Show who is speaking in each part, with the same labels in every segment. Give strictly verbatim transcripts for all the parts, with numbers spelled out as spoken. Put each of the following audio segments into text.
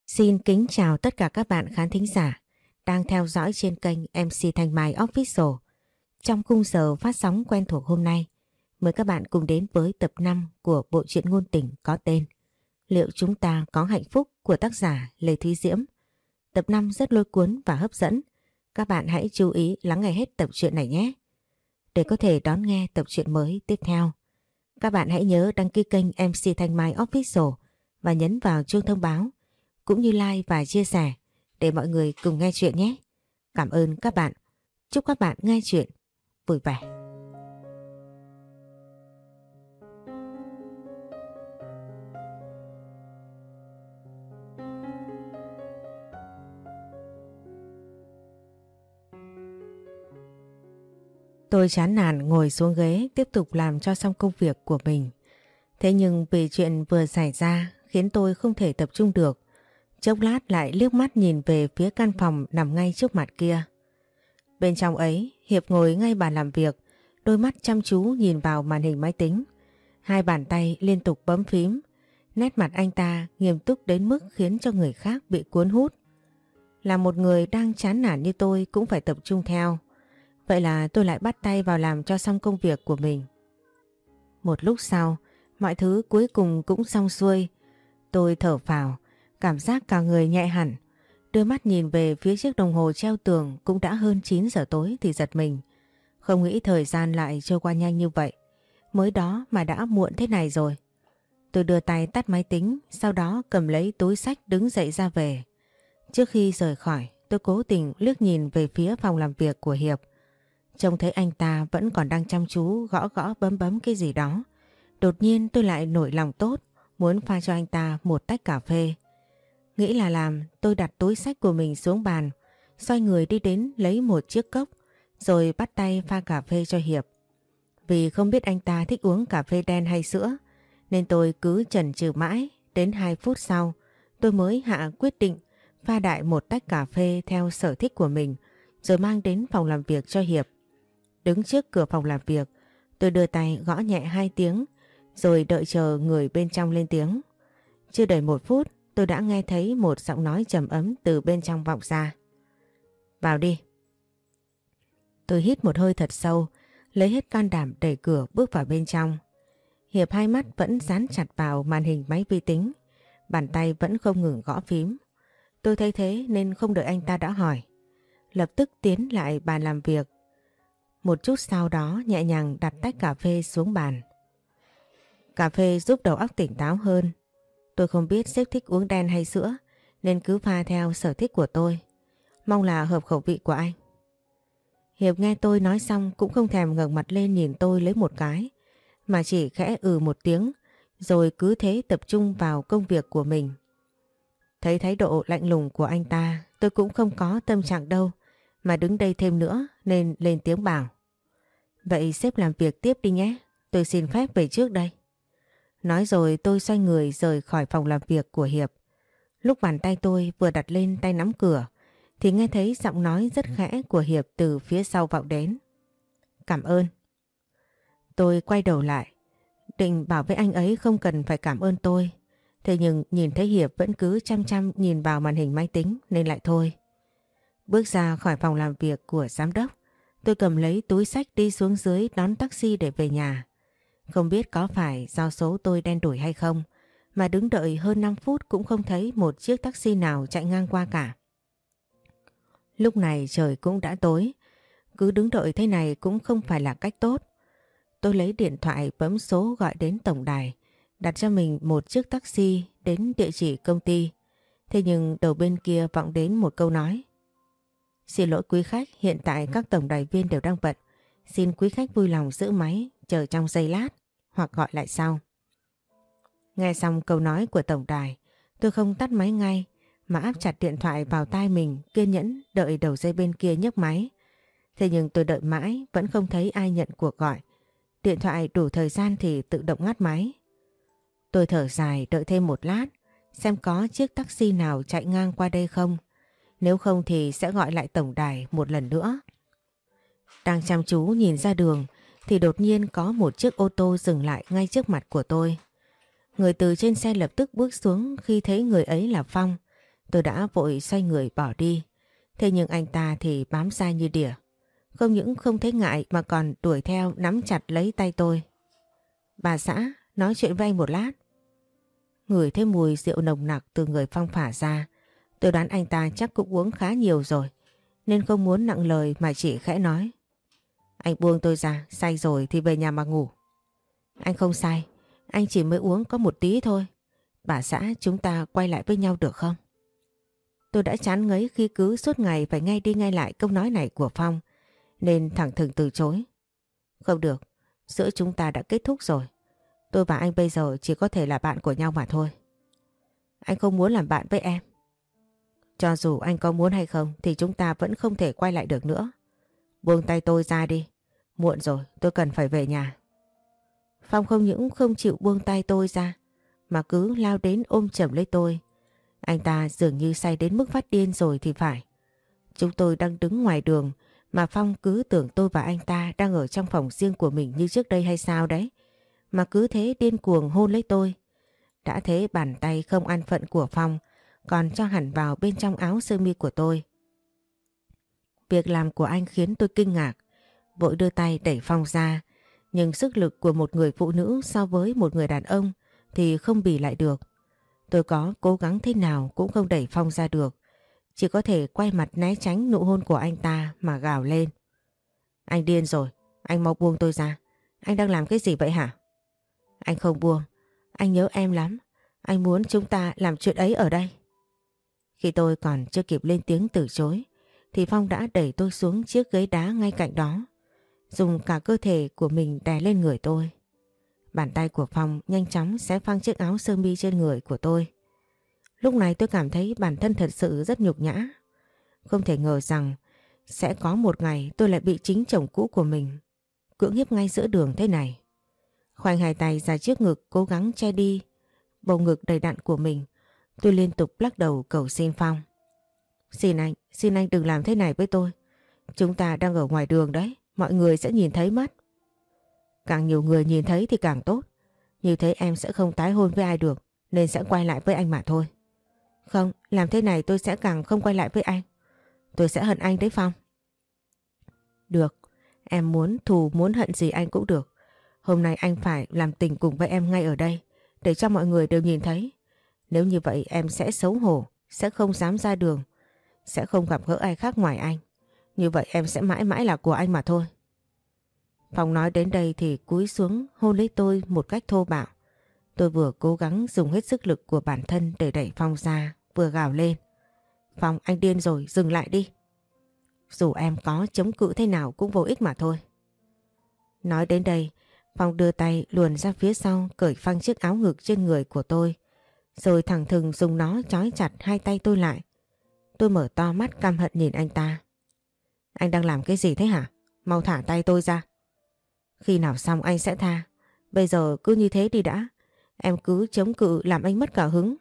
Speaker 1: Xin kính chào tất cả các bạn khán thính giả đang theo dõi trên kênh em xê Thanh Mai Official. Trong khung giờ phát sóng quen thuộc hôm nay, mời các bạn cùng đến với tập năm của bộ truyện ngôn tình có tên Liệu chúng ta có hạnh phúc của tác giả Lê Thúy Diễm. Tập năm rất lôi cuốn và hấp dẫn. Các bạn hãy chú ý lắng nghe hết tập truyện này nhé. Để có thể đón nghe tập truyện mới tiếp theo, các bạn hãy nhớ đăng ký kênh em xê Thanh Mai Official và nhấn vào chuông thông báo, cũng như like và chia sẻ để mọi người cùng nghe chuyện nhé. Cảm ơn các bạn. Chúc các bạn nghe chuyện vui vẻ. Tôi chán nản ngồi xuống ghế tiếp tục làm cho xong công việc của mình. Thế nhưng vì chuyện vừa xảy ra khiến tôi không thể tập trung được. Chốc lát lại liếc mắt nhìn về phía căn phòng nằm ngay trước mặt kia. Bên trong ấy, Hiệp ngồi ngay bàn làm việc, đôi mắt chăm chú nhìn vào màn hình máy tính. Hai bàn tay liên tục bấm phím, nét mặt anh ta nghiêm túc đến mức khiến cho người khác bị cuốn hút. Là một người đang chán nản như tôi cũng phải tập trung theo. Vậy là tôi lại bắt tay vào làm cho xong công việc của mình. Một lúc sau, mọi thứ cuối cùng cũng xong xuôi. Tôi thở phào, cảm giác cả người nhẹ hẳn. Đưa mắt nhìn về phía chiếc đồng hồ treo tường cũng đã hơn chín giờ tối thì giật mình. Không nghĩ thời gian lại trôi qua nhanh như vậy. Mới đó mà đã muộn thế này rồi. Tôi đưa tay tắt máy tính, sau đó cầm lấy túi xách đứng dậy ra về. Trước khi rời khỏi, tôi cố tình liếc nhìn về phía phòng làm việc của Hiệp. Trông thấy anh ta vẫn còn đang chăm chú gõ gõ bấm bấm cái gì đó. Đột nhiên tôi lại nổi lòng tốt, muốn pha cho anh ta một tách cà phê. Nghĩ là làm, tôi đặt túi xách của mình xuống bàn, xoay người đi đến lấy một chiếc cốc, rồi bắt tay pha cà phê cho Hiệp. Vì không biết anh ta thích uống cà phê đen hay sữa, nên tôi cứ chần chừ mãi, đến hai phút sau, tôi mới hạ quyết định pha đại một tách cà phê theo sở thích của mình, rồi mang đến phòng làm việc cho Hiệp. Đứng trước cửa phòng làm việc, tôi đưa tay gõ nhẹ hai tiếng, rồi đợi chờ người bên trong lên tiếng. Chưa đầy một phút, tôi đã nghe thấy một giọng nói trầm ấm từ bên trong vọng ra. Vào đi. Tôi hít một hơi thật sâu, lấy hết can đảm đẩy cửa bước vào bên trong. Hiệp hai mắt vẫn dán chặt vào màn hình máy vi tính, bàn tay vẫn không ngừng gõ phím. Tôi thấy thế nên không đợi anh ta đã hỏi, lập tức tiến lại bàn làm việc. Một chút sau đó nhẹ nhàng đặt tách cà phê xuống bàn. Cà phê giúp đầu óc tỉnh táo hơn. Tôi không biết sếp thích uống đen hay sữa, nên cứ pha theo sở thích của tôi. Mong là hợp khẩu vị của anh. Hiệp nghe tôi nói xong cũng không thèm ngẩng mặt lên nhìn tôi lấy một cái, mà chỉ khẽ ừ một tiếng, rồi cứ thế tập trung vào công việc của mình. Thấy thái độ lạnh lùng của anh ta, tôi cũng không có tâm trạng đâu, mà đứng đây thêm nữa nên lên tiếng bảo. Vậy sếp làm việc tiếp đi nhé, tôi xin phép về trước đây. Nói rồi tôi xoay người rời khỏi phòng làm việc của Hiệp. Lúc bàn tay tôi vừa đặt lên tay nắm cửa thì nghe thấy giọng nói rất khẽ của Hiệp từ phía sau vọng đến. Cảm ơn. Tôi quay đầu lại, định bảo với anh ấy không cần phải cảm ơn tôi. Thế nhưng nhìn thấy Hiệp vẫn cứ chăm chăm nhìn vào màn hình máy tính nên lại thôi. Bước ra khỏi phòng làm việc của giám đốc, tôi cầm lấy túi xách đi xuống dưới đón taxi để về nhà. Không biết có phải do số tôi đen đủi hay không, mà đứng đợi hơn năm phút cũng không thấy một chiếc taxi nào chạy ngang qua cả. Lúc này trời cũng đã tối, cứ đứng đợi thế này cũng không phải là cách tốt. Tôi lấy điện thoại bấm số gọi đến tổng đài, đặt cho mình một chiếc taxi đến địa chỉ công ty. Thế nhưng đầu bên kia vọng đến một câu nói. Xin lỗi quý khách, hiện tại các tổng đài viên đều đang bận. Xin quý khách vui lòng giữ máy, chờ trong giây lát, hoặc gọi lại sau. Nghe xong câu nói của tổng đài, tôi không tắt máy ngay, mà áp chặt điện thoại vào tai mình, kiên nhẫn đợi đầu dây bên kia nhấc máy. Thế nhưng tôi đợi mãi, vẫn không thấy ai nhận cuộc gọi. Điện thoại đủ thời gian thì tự động ngắt máy. Tôi thở dài đợi thêm một lát, xem có chiếc taxi nào chạy ngang qua đây không. Nếu không thì sẽ gọi lại tổng đài một lần nữa. Đang chăm chú nhìn ra đường thì đột nhiên có một chiếc ô tô dừng lại ngay trước mặt của tôi. Người từ trên xe lập tức bước xuống khi thấy người ấy là Phong. Tôi đã vội xoay người bỏ đi. Thế nhưng anh ta thì bám sai như đỉa. Không những không thấy ngại mà còn đuổi theo nắm chặt lấy tay tôi. Bà xã, nói chuyện với anh một lát. Ngửi thấy mùi rượu nồng nặc từ người Phong phả ra. Tôi đoán anh ta chắc cũng uống khá nhiều rồi, nên không muốn nặng lời mà chỉ khẽ nói. Anh buông tôi ra, say rồi thì về nhà mà ngủ. Anh không say, anh chỉ mới uống có một tí thôi. Bà xã, chúng ta quay lại với nhau được không? Tôi đã chán ngấy khi cứ suốt ngày phải ngay đi ngay lại câu nói này của Phong, nên thẳng thừng từ chối. Không được, giữa chúng ta đã kết thúc rồi. Tôi và anh bây giờ chỉ có thể là bạn của nhau mà thôi. Anh không muốn làm bạn với em. Cho dù anh có muốn hay không thì chúng ta vẫn không thể quay lại được nữa. Buông tay tôi ra đi. Muộn rồi, tôi cần phải về nhà. Phong không những không chịu buông tay tôi ra mà cứ lao đến ôm chầm lấy tôi. Anh ta dường như say đến mức phát điên rồi thì phải. Chúng tôi đang đứng ngoài đường mà Phong cứ tưởng tôi và anh ta đang ở trong phòng riêng của mình như trước đây hay sao đấy. Mà cứ thế điên cuồng hôn lấy tôi. Đã thế bàn tay không an phận của Phong còn cho hẳn vào bên trong áo sơ mi của tôi. Việc làm của anh khiến tôi kinh ngạc, vội đưa tay đẩy Phong ra. Nhưng sức lực của một người phụ nữ so với một người đàn ông thì không bì lại được. Tôi có cố gắng thế nào cũng không đẩy Phong ra được. Chỉ có thể quay mặt né tránh nụ hôn của anh ta mà gào lên. Anh điên rồi, anh mau buông tôi ra. Anh đang làm cái gì vậy hả? Anh không buông, anh nhớ em lắm. Anh muốn chúng ta làm chuyện ấy ở đây. Khi tôi còn chưa kịp lên tiếng từ chối thì Phong đã đẩy tôi xuống chiếc ghế đá ngay cạnh đó, dùng cả cơ thể của mình đè lên người tôi. Bàn tay của Phong nhanh chóng xé phăng chiếc áo sơ mi trên người của tôi. Lúc này tôi cảm thấy bản thân thật sự rất nhục nhã. Không thể ngờ rằng sẽ có một ngày tôi lại bị chính chồng cũ của mình cưỡng hiếp ngay giữa đường thế này. Khoanh hai tay ra trước ngực cố gắng che đi bầu ngực đầy đặn của mình. Tôi liên tục lắc đầu cầu xin Phong. Xin anh, xin anh đừng làm thế này với tôi. Chúng ta đang ở ngoài đường đấy, mọi người sẽ nhìn thấy mất. Càng nhiều người nhìn thấy thì càng tốt. Như thế em sẽ không tái hôn với ai được, nên sẽ quay lại với anh mà thôi. Không, làm thế này tôi sẽ càng không quay lại với anh. Tôi sẽ hận anh đấy Phong. Được, em muốn thù muốn hận gì anh cũng được. Hôm nay anh phải làm tình cùng với em ngay ở đây, để cho mọi người đều nhìn thấy. Nếu như vậy em sẽ xấu hổ, sẽ không dám ra đường, sẽ không gặp gỡ ai khác ngoài anh. Như vậy em sẽ mãi mãi là của anh mà thôi. Phong nói đến đây thì cúi xuống hôn lấy tôi một cách thô bạo. Tôi vừa cố gắng dùng hết sức lực của bản thân để đẩy Phong ra, vừa gào lên. Phong, anh điên rồi, dừng lại đi. Dù em có chống cự thế nào cũng vô ích mà thôi. Nói đến đây, Phong đưa tay luồn ra phía sau cởi phăng chiếc áo ngực trên người của tôi, rồi thẳng thừng dùng nó trói chặt hai tay tôi lại. Tôi mở to mắt căm hận nhìn anh ta. Anh đang làm cái gì thế hả? Mau thả tay tôi ra. Khi nào xong anh sẽ tha. Bây giờ cứ như thế đi đã. Em cứ chống cự làm anh mất cả hứng.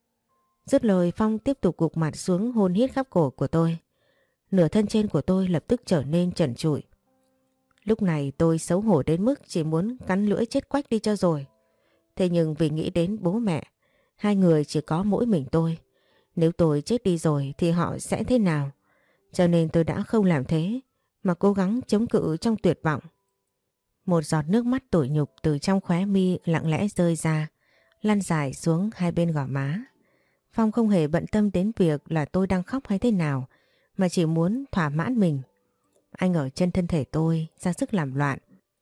Speaker 1: Dứt lời Phong tiếp tục gục mặt xuống hôn hít khắp cổ của tôi. Nửa thân trên của tôi lập tức trở nên trần trụi. Lúc này tôi xấu hổ đến mức chỉ muốn cắn lưỡi chết quách đi cho rồi. Thế nhưng vì nghĩ đến bố mẹ, hai người chỉ có mỗi mình tôi. Nếu tôi chết đi rồi thì họ sẽ thế nào? Cho nên tôi đã không làm thế, mà cố gắng chống cự trong tuyệt vọng. Một giọt nước mắt tủi nhục từ trong khóe mi lặng lẽ rơi ra, lăn dài xuống hai bên gò má. Phong không hề bận tâm đến việc là tôi đang khóc hay thế nào, mà chỉ muốn thỏa mãn mình. Anh ở trên thân thể tôi ra sức làm loạn.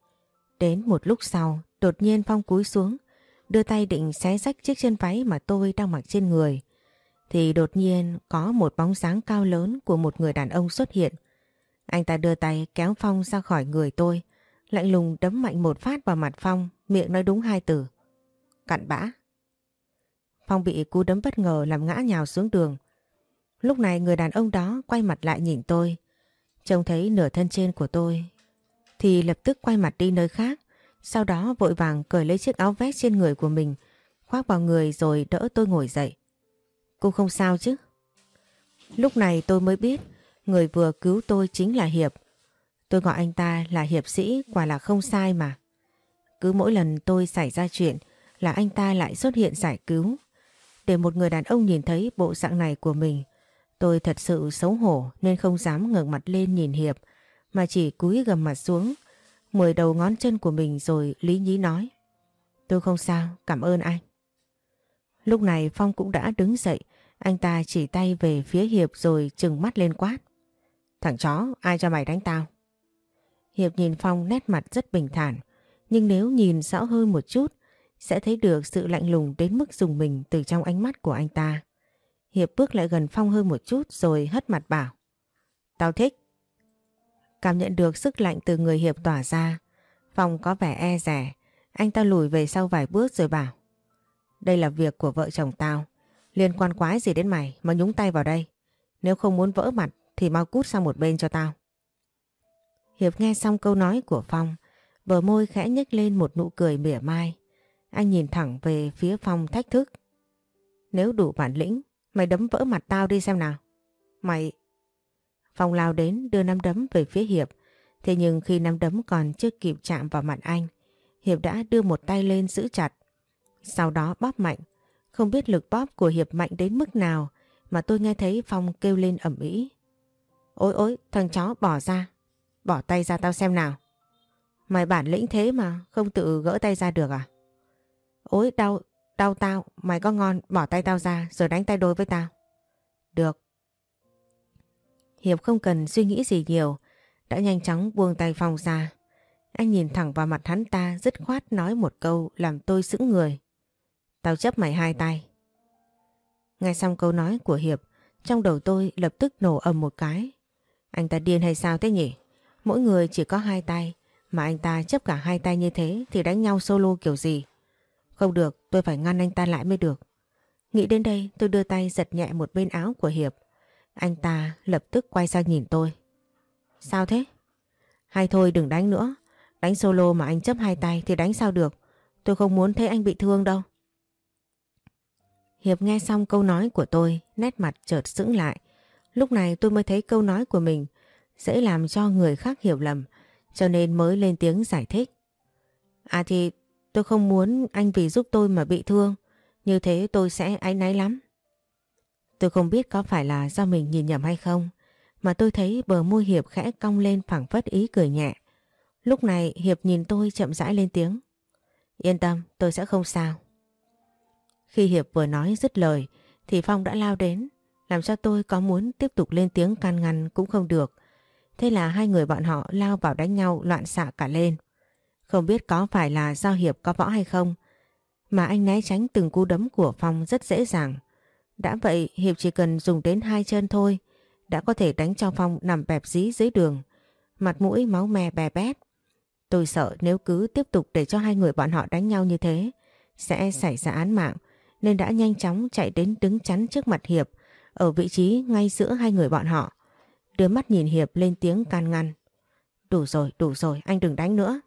Speaker 1: Đến một lúc sau, đột nhiên Phong cúi xuống, đưa tay định xé rách chiếc chân váy mà tôi đang mặc trên người. Thì đột nhiên có một bóng dáng cao lớn của một người đàn ông xuất hiện. Anh ta đưa tay kéo Phong ra khỏi người tôi, lạnh lùng đấm mạnh một phát vào mặt Phong, miệng nói đúng hai từ. Cặn bã. Phong bị cú đấm bất ngờ làm ngã nhào xuống đường. Lúc này người đàn ông đó quay mặt lại nhìn tôi. Trông thấy nửa thân trên của tôi thì lập tức quay mặt đi nơi khác. Sau đó vội vàng cởi lấy chiếc áo vest trên người của mình, khoác vào người rồi đỡ tôi ngồi dậy. Cô không sao chứ? Lúc này tôi mới biết người vừa cứu tôi chính là Hiệp. Tôi gọi anh ta là hiệp sĩ quả là không sai mà. Cứ mỗi lần tôi xảy ra chuyện là anh ta lại xuất hiện giải cứu. Để một người đàn ông nhìn thấy bộ dạng này của mình, tôi thật sự xấu hổ nên không dám ngẩng mặt lên nhìn Hiệp, mà chỉ cúi gằm mặt xuống, mười đầu ngón chân của mình rồi lý nhí nói. Tôi không sao, cảm ơn anh. Lúc này Phong cũng đã đứng dậy, anh ta chỉ tay về phía Hiệp rồi trừng mắt lên quát. Thằng chó, ai cho mày đánh tao? Hiệp nhìn Phong nét mặt rất bình thản, nhưng nếu nhìn rõ hơn một chút, sẽ thấy được sự lạnh lùng đến mức rùng mình từ trong ánh mắt của anh ta. Hiệp bước lại gần Phong hơn một chút rồi hất mặt bảo. Tao thích. Cảm nhận được sức lạnh từ người Hiệp tỏa ra, Phong có vẻ e dè, anh ta lùi về sau vài bước rồi bảo. Đây là việc của vợ chồng tao, liên quan quái gì đến mày mà nhúng tay vào đây. Nếu không muốn vỡ mặt thì mau cút sang một bên cho tao. Hiệp nghe xong câu nói của Phong, bờ môi khẽ nhếch lên một nụ cười mỉa mai. Anh nhìn thẳng về phía Phong thách thức. Nếu đủ bản lĩnh, mày đấm vỡ mặt tao đi xem nào. Mày... Phong lao đến đưa nắm đấm về phía Hiệp. Thế nhưng khi nắm đấm còn chưa kịp chạm vào mặt anh, Hiệp đã đưa một tay lên giữ chặt. Sau đó bóp mạnh. Không biết lực bóp của Hiệp mạnh đến mức nào mà tôi nghe thấy Phong kêu lên ầm ĩ. Ôi ôi, thằng chó bỏ ra. Bỏ tay ra tao xem nào. Mày bản lĩnh thế mà không tự gỡ tay ra được à? Ôi đau, đau tao, mày có ngon, bỏ tay tao ra rồi đánh tay đôi với tao. Được. Hiệp không cần suy nghĩ gì nhiều, đã nhanh chóng buông tay Phong ra. Anh nhìn thẳng vào mặt hắn ta dứt khoát nói một câu làm tôi sững người. Tao chấp mày hai tay. Nghe xong câu nói của Hiệp, trong đầu tôi lập tức nổ ầm một cái. Anh ta điên hay sao thế nhỉ? Mỗi người chỉ có hai tay, mà anh ta chấp cả hai tay như thế thì đánh nhau solo kiểu gì? Không được, tôi phải ngăn anh ta lại mới được. Nghĩ đến đây tôi đưa tay giật nhẹ một bên áo của Hiệp. Anh ta lập tức quay sang nhìn tôi. Sao thế? Hay thôi đừng đánh nữa. Đánh solo mà anh chấp hai tay thì đánh sao được? Tôi không muốn thấy anh bị thương đâu. Hiệp nghe xong câu nói của tôi, nét mặt chợt sững lại. Lúc này tôi mới thấy câu nói của mình sẽ làm cho người khác hiểu lầm, cho nên mới lên tiếng giải thích. À thì tôi không muốn anh vì giúp tôi mà bị thương, như thế tôi sẽ áy náy lắm. Tôi không biết có phải là do mình nhìn nhầm hay không, mà tôi thấy bờ môi Hiệp khẽ cong lên phảng phất ý cười nhẹ. Lúc này Hiệp nhìn tôi chậm rãi lên tiếng. Yên tâm, tôi sẽ không sao. Khi Hiệp vừa nói dứt lời thì Phong đã lao đến, làm cho tôi có muốn tiếp tục lên tiếng can ngăn cũng không được. Thế là hai người bọn họ lao vào đánh nhau loạn xạ cả lên. Không biết có phải là do Hiệp có võ hay không, mà anh né tránh từng cú đấm của Phong rất dễ dàng. Đã vậy Hiệp chỉ cần dùng đến hai chân thôi, đã có thể đánh cho Phong nằm bẹp dí dưới đường, mặt mũi máu me bè bét. Tôi sợ nếu cứ tiếp tục để cho hai người bọn họ đánh nhau như thế, sẽ xảy ra án mạng, nên đã nhanh chóng chạy đến đứng chắn trước mặt Hiệp, ở vị trí ngay giữa hai người bọn họ. Đưa mắt nhìn Hiệp lên tiếng can ngăn. Đủ rồi, đủ rồi, anh đừng đánh nữa.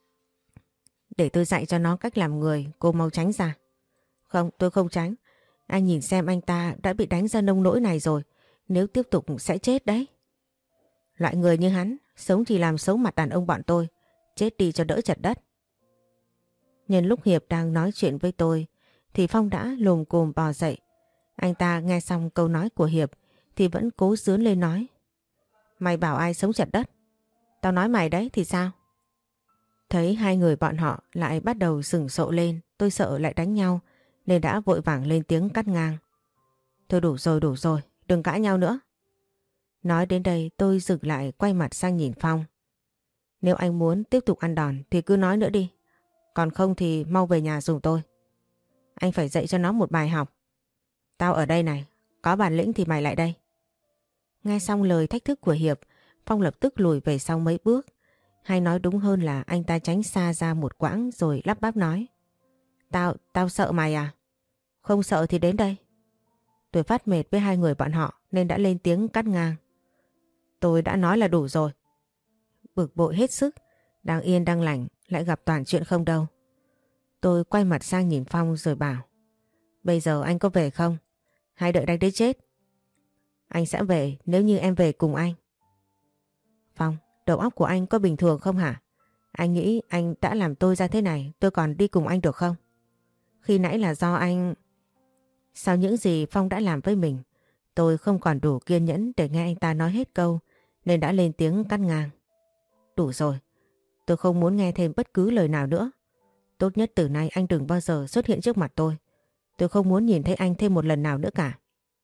Speaker 1: Để tôi dạy cho nó cách làm người, cô mau tránh ra. Không, tôi không tránh. Anh nhìn xem anh ta đã bị đánh ra nông nỗi này rồi, nếu tiếp tục sẽ chết đấy. Loại người như hắn, sống thì làm xấu mặt đàn ông bọn tôi, chết đi cho đỡ chật đất. Nhân lúc Hiệp đang nói chuyện với tôi, thì Phong đã lồm cồm bò dậy. Anh ta nghe xong câu nói của Hiệp thì vẫn cố giớn lên nói. Mày bảo ai sống chật đất? Tao nói mày đấy thì sao? Thấy hai người bọn họ lại bắt đầu sừng sộ lên, tôi sợ lại đánh nhau nên đã vội vàng lên tiếng cắt ngang. Thôi đủ rồi đủ rồi, đừng cãi nhau nữa. Nói đến đây tôi dừng lại quay mặt sang nhìn Phong. Nếu anh muốn tiếp tục ăn đòn thì cứ nói nữa đi. Còn không thì mau về nhà dùng tôi. Anh phải dạy cho nó một bài học. Tao ở đây này, có bản lĩnh thì mày lại đây. Nghe xong lời thách thức của Hiệp, Phong lập tức lùi về sau mấy bước. Hay nói đúng hơn là anh ta tránh xa ra một quãng rồi lắp bắp nói. Tao, tao sợ mày à? Không sợ thì đến đây. Tôi phát mệt với hai người bọn họ nên đã lên tiếng cắt ngang. Tôi đã nói là đủ rồi. Bực bội hết sức, đang yên đang lành lại gặp toàn chuyện không đâu. Tôi quay mặt sang nhìn Phong rồi bảo. Bây giờ anh có về không? Hay đợi đánh đến chết? Anh sẽ về nếu như em về cùng anh. Phong, đầu óc của anh có bình thường không hả? Anh nghĩ anh đã làm tôi ra thế này, tôi còn đi cùng anh được không? Khi nãy là do anh... Sau những gì Phong đã làm với mình, tôi không còn đủ kiên nhẫn để nghe anh ta nói hết câu nên đã lên tiếng cắt ngang. Đủ rồi, tôi không muốn nghe thêm bất cứ lời nào nữa. Tốt nhất từ nay anh đừng bao giờ xuất hiện trước mặt tôi. Tôi không muốn nhìn thấy anh thêm một lần nào nữa cả.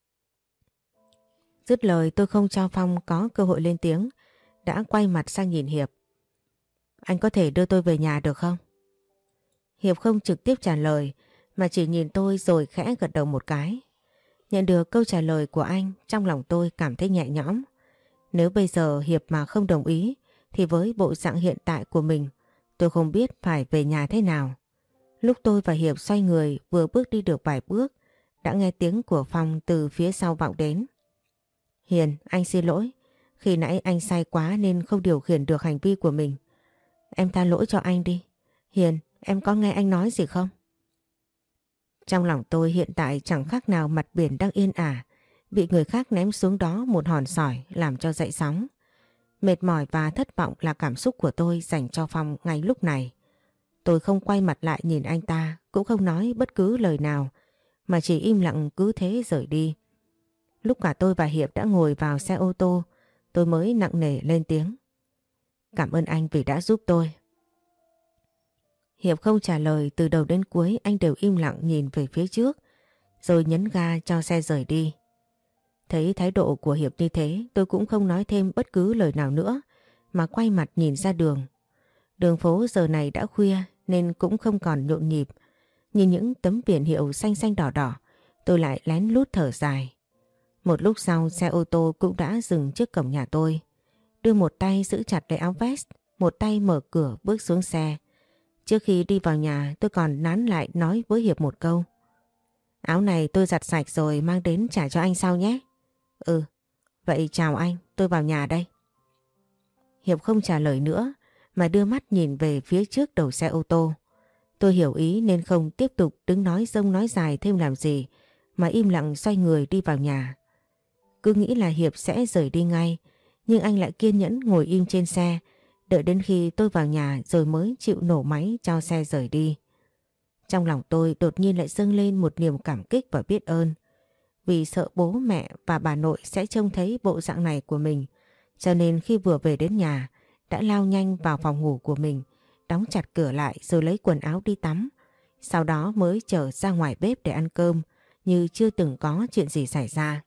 Speaker 1: Dứt lời tôi không cho Phong có cơ hội lên tiếng, đã quay mặt sang nhìn Hiệp. Anh có thể đưa tôi về nhà được không? Hiệp không trực tiếp trả lời mà chỉ nhìn tôi rồi khẽ gật đầu một cái. Nhận được câu trả lời của anh, trong lòng tôi cảm thấy nhẹ nhõm. Nếu bây giờ Hiệp mà không đồng ý thì với bộ dạng hiện tại của mình, tôi không biết phải về nhà thế nào. Lúc tôi và Hiệp xoay người vừa bước đi được vài bước, đã nghe tiếng của Phong từ phía sau vọng đến. Hiền, anh xin lỗi. Khi nãy anh say quá nên không điều khiển được hành vi của mình. Em tha lỗi cho anh đi. Hiền, em có nghe anh nói gì không? Trong lòng tôi hiện tại chẳng khác nào mặt biển đang yên ả, bị người khác ném xuống đó một hòn sỏi làm cho dậy sóng. Mệt mỏi và thất vọng là cảm xúc của tôi dành cho Phong ngay lúc này. Tôi không quay mặt lại nhìn anh ta, cũng không nói bất cứ lời nào, mà chỉ im lặng cứ thế rời đi. Lúc cả tôi và Hiệp đã ngồi vào xe ô tô, tôi mới nặng nề lên tiếng. Cảm ơn anh vì đã giúp tôi. Hiệp không trả lời, từ đầu đến cuối anh đều im lặng nhìn về phía trước, rồi nhấn ga cho xe rời đi. Thấy thái độ của Hiệp như thế, tôi cũng không nói thêm bất cứ lời nào nữa, mà quay mặt nhìn ra đường. Đường phố giờ này đã khuya nên cũng không còn nhộn nhịp. Nhìn những tấm biển hiệu xanh xanh đỏ đỏ, tôi lại lén lút thở dài. Một lúc sau xe ô tô cũng đã dừng trước cổng nhà tôi. Đưa một tay giữ chặt lấy áo vest, một tay mở cửa bước xuống xe. Trước khi đi vào nhà tôi còn nán lại nói với Hiệp một câu. Áo này tôi giặt sạch rồi mang đến trả cho anh sau nhé. Ừ, vậy chào anh, tôi vào nhà đây. Hiệp không trả lời nữa mà đưa mắt nhìn về phía trước đầu xe ô tô. Tôi hiểu ý nên không tiếp tục đứng nói dông nói dài thêm làm gì, mà im lặng xoay người đi vào nhà. Cứ nghĩ là Hiệp sẽ rời đi ngay, nhưng anh lại kiên nhẫn ngồi im trên xe, đợi đến khi tôi vào nhà rồi mới chịu nổ máy cho xe rời đi. Trong lòng tôi đột nhiên lại dâng lên một niềm cảm kích và biết ơn. Vì sợ bố mẹ và bà nội sẽ trông thấy bộ dạng này của mình, cho nên khi vừa về đến nhà đã lao nhanh vào phòng ngủ của mình, đóng chặt cửa lại rồi lấy quần áo đi tắm. Sau đó mới trở ra ngoài bếp để ăn cơm như chưa từng có chuyện gì xảy ra.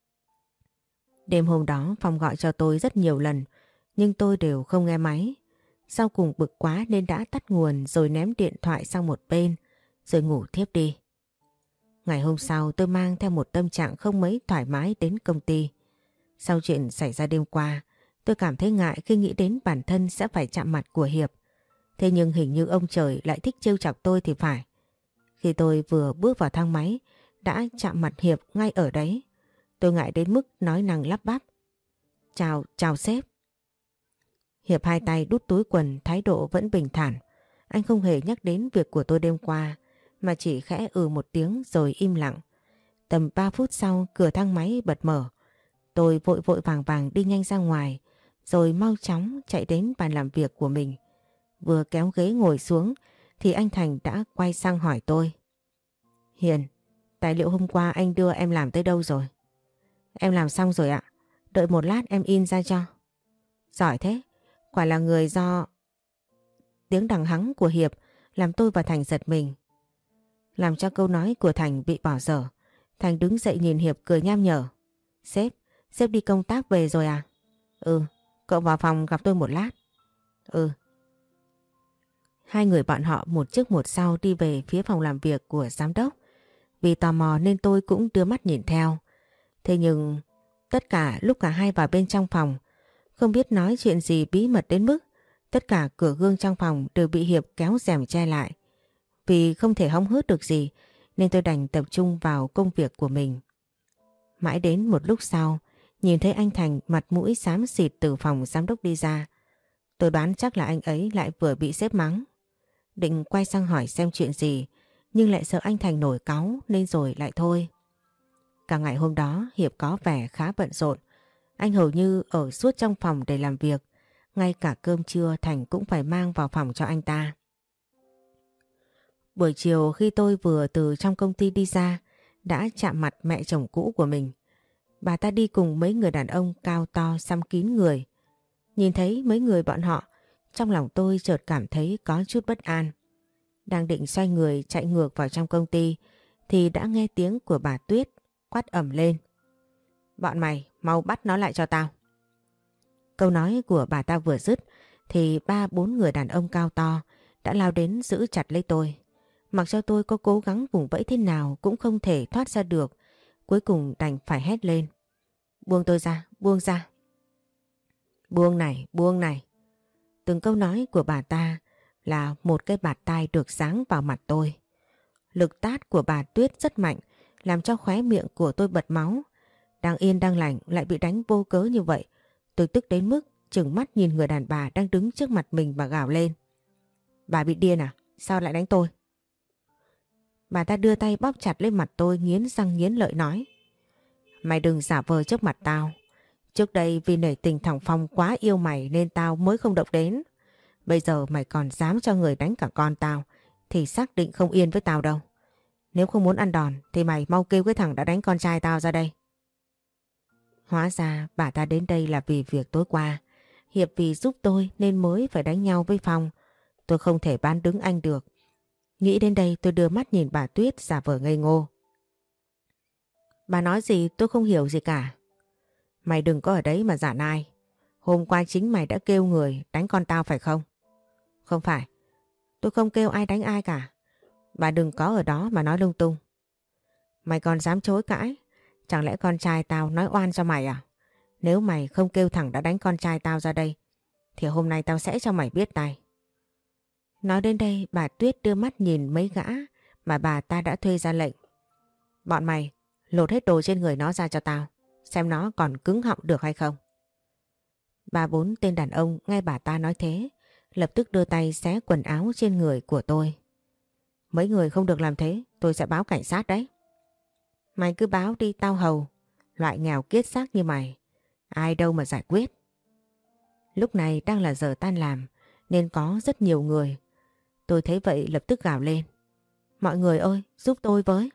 Speaker 1: Đêm hôm đó Phong gọi cho tôi rất nhiều lần nhưng tôi đều không nghe máy. Sau cùng bực quá nên đã tắt nguồn rồi ném điện thoại sang một bên rồi ngủ thiếp đi. Ngày hôm sau tôi mang theo một tâm trạng không mấy thoải mái đến công ty. Sau chuyện xảy ra đêm qua, tôi cảm thấy ngại khi nghĩ đến bản thân sẽ phải chạm mặt của Hiệp. Thế nhưng hình như ông trời lại thích trêu chọc tôi thì phải. Khi tôi vừa bước vào thang máy, đã chạm mặt Hiệp ngay ở đấy. Tôi ngại đến mức nói năng lắp bắp. Chào, chào sếp. Hiệp hai tay đút túi quần, thái độ vẫn bình thản. Anh không hề nhắc đến việc của tôi đêm qua, mà chỉ khẽ ừ một tiếng rồi im lặng. Tầm ba phút sau cửa thang máy bật mở. Tôi vội vội vàng vàng đi nhanh ra ngoài, rồi mau chóng chạy đến bàn làm việc của mình. Vừa kéo ghế ngồi xuống thì anh Thành đã quay sang hỏi tôi. Hiền, tài liệu hôm qua anh đưa em làm tới đâu rồi? Em làm xong rồi ạ. Đợi một lát em in ra cho. Giỏi thế, quả là người do... Tiếng đằng hắng của Hiệp làm tôi và Thành giật mình. Làm cho câu nói của Thành bị bỏ dở. Thành đứng dậy nhìn Hiệp cười nham nhở. Sếp, sếp đi công tác về rồi à? Ừ, cậu vào phòng gặp tôi một lát. Ừ. Hai người bọn họ một trước một sau đi về phía phòng làm việc của giám đốc. Vì tò mò nên tôi cũng đưa mắt nhìn theo. Thế nhưng tất cả lúc cả hai vào bên trong phòng, không biết nói chuyện gì bí mật đến mức tất cả cửa gương trong phòng đều bị Hiệp kéo rèm che lại. Vì không thể hóng hớt được gì nên tôi đành tập trung vào công việc của mình. Mãi đến một lúc sau, nhìn thấy anh Thành mặt mũi xám xịt từ phòng giám đốc đi ra. Tôi đoán chắc là anh ấy lại vừa bị sếp mắng. Định quay sang hỏi xem chuyện gì, nhưng lại sợ anh Thành nổi cáu nên rồi lại thôi. Cả ngày hôm đó Hiệp có vẻ khá bận rộn. Anh hầu như ở suốt trong phòng để làm việc. Ngay cả cơm trưa Thành cũng phải mang vào phòng cho anh ta. Buổi chiều khi tôi vừa từ trong công ty đi ra, đã chạm mặt mẹ chồng cũ của mình. Bà ta đi cùng mấy người đàn ông cao to xăm kín người. Nhìn thấy mấy người bọn họ, trong lòng tôi chợt cảm thấy có chút bất an. Đang định xoay người chạy ngược vào trong công ty thì đã nghe tiếng của bà Tuyết quát ầm lên. Bọn mày mau bắt nó lại cho tao. Câu nói của bà ta vừa dứt thì ba bốn người đàn ông cao to đã lao đến giữ chặt lấy tôi. Mặc cho tôi có cố gắng vùng vẫy thế nào cũng không thể thoát ra được. Cuối cùng đành phải hét lên. Buông tôi ra, buông ra. Buông này, buông này. Từng câu nói của bà ta là một cái bạt tai được giáng vào mặt tôi. Lực tát của bà Tuyết rất mạnh, làm cho khóe miệng của tôi bật máu. Đang yên đang lành lại bị đánh vô cớ như vậy. Tôi tức đến mức trừng mắt nhìn người đàn bà đang đứng trước mặt mình và gào lên. Bà bị điên à? Sao lại đánh tôi? Bà ta đưa tay bóp chặt lên mặt tôi, nghiến răng nghiến lợi nói. Mày đừng giả vờ trước mặt tao. Trước đây vì nể tình thằng Phong quá yêu mày nên tao mới không động đến. Bây giờ mày còn dám cho người đánh cả con tao thì xác định không yên với tao đâu. Nếu không muốn ăn đòn thì mày mau kêu cái thằng đã đánh con trai tao ra đây. Hóa ra bà ta đến đây là vì việc tối qua. Hiệp vì giúp tôi nên mới phải đánh nhau với Phong. Tôi không thể bán đứng anh được. Nghĩ đến đây tôi đưa mắt nhìn bà Tuyết giả vờ ngây ngô. Bà nói gì tôi không hiểu gì cả. Mày đừng có ở đấy mà giả nai. Hôm qua chính mày đã kêu người đánh con tao phải không? Không phải. Tôi không kêu ai đánh ai cả. Bà đừng có ở đó mà nói lung tung. Mày còn dám chối cãi? Chẳng lẽ con trai tao nói oan cho mày à? Nếu mày không kêu thẳng đã đánh con trai tao ra đây thì hôm nay tao sẽ cho mày biết tay. Nói đến đây bà Tuyết đưa mắt nhìn mấy gã mà bà ta đã thuê ra lệnh. Bọn mày lột hết đồ trên người nó ra cho tao, xem nó còn cứng họng được hay không. Ba bốn tên đàn ông nghe bà ta nói thế lập tức đưa tay xé quần áo trên người của tôi. Mấy người không được làm thế, tôi sẽ báo cảnh sát đấy. Mày cứ báo đi tao hầu. Loại nghèo kiết xác như mày, ai đâu mà giải quyết. Lúc này đang là giờ tan làm nên có rất nhiều người. Tôi thấy vậy lập tức gào lên. Mọi người ơi, giúp tôi với.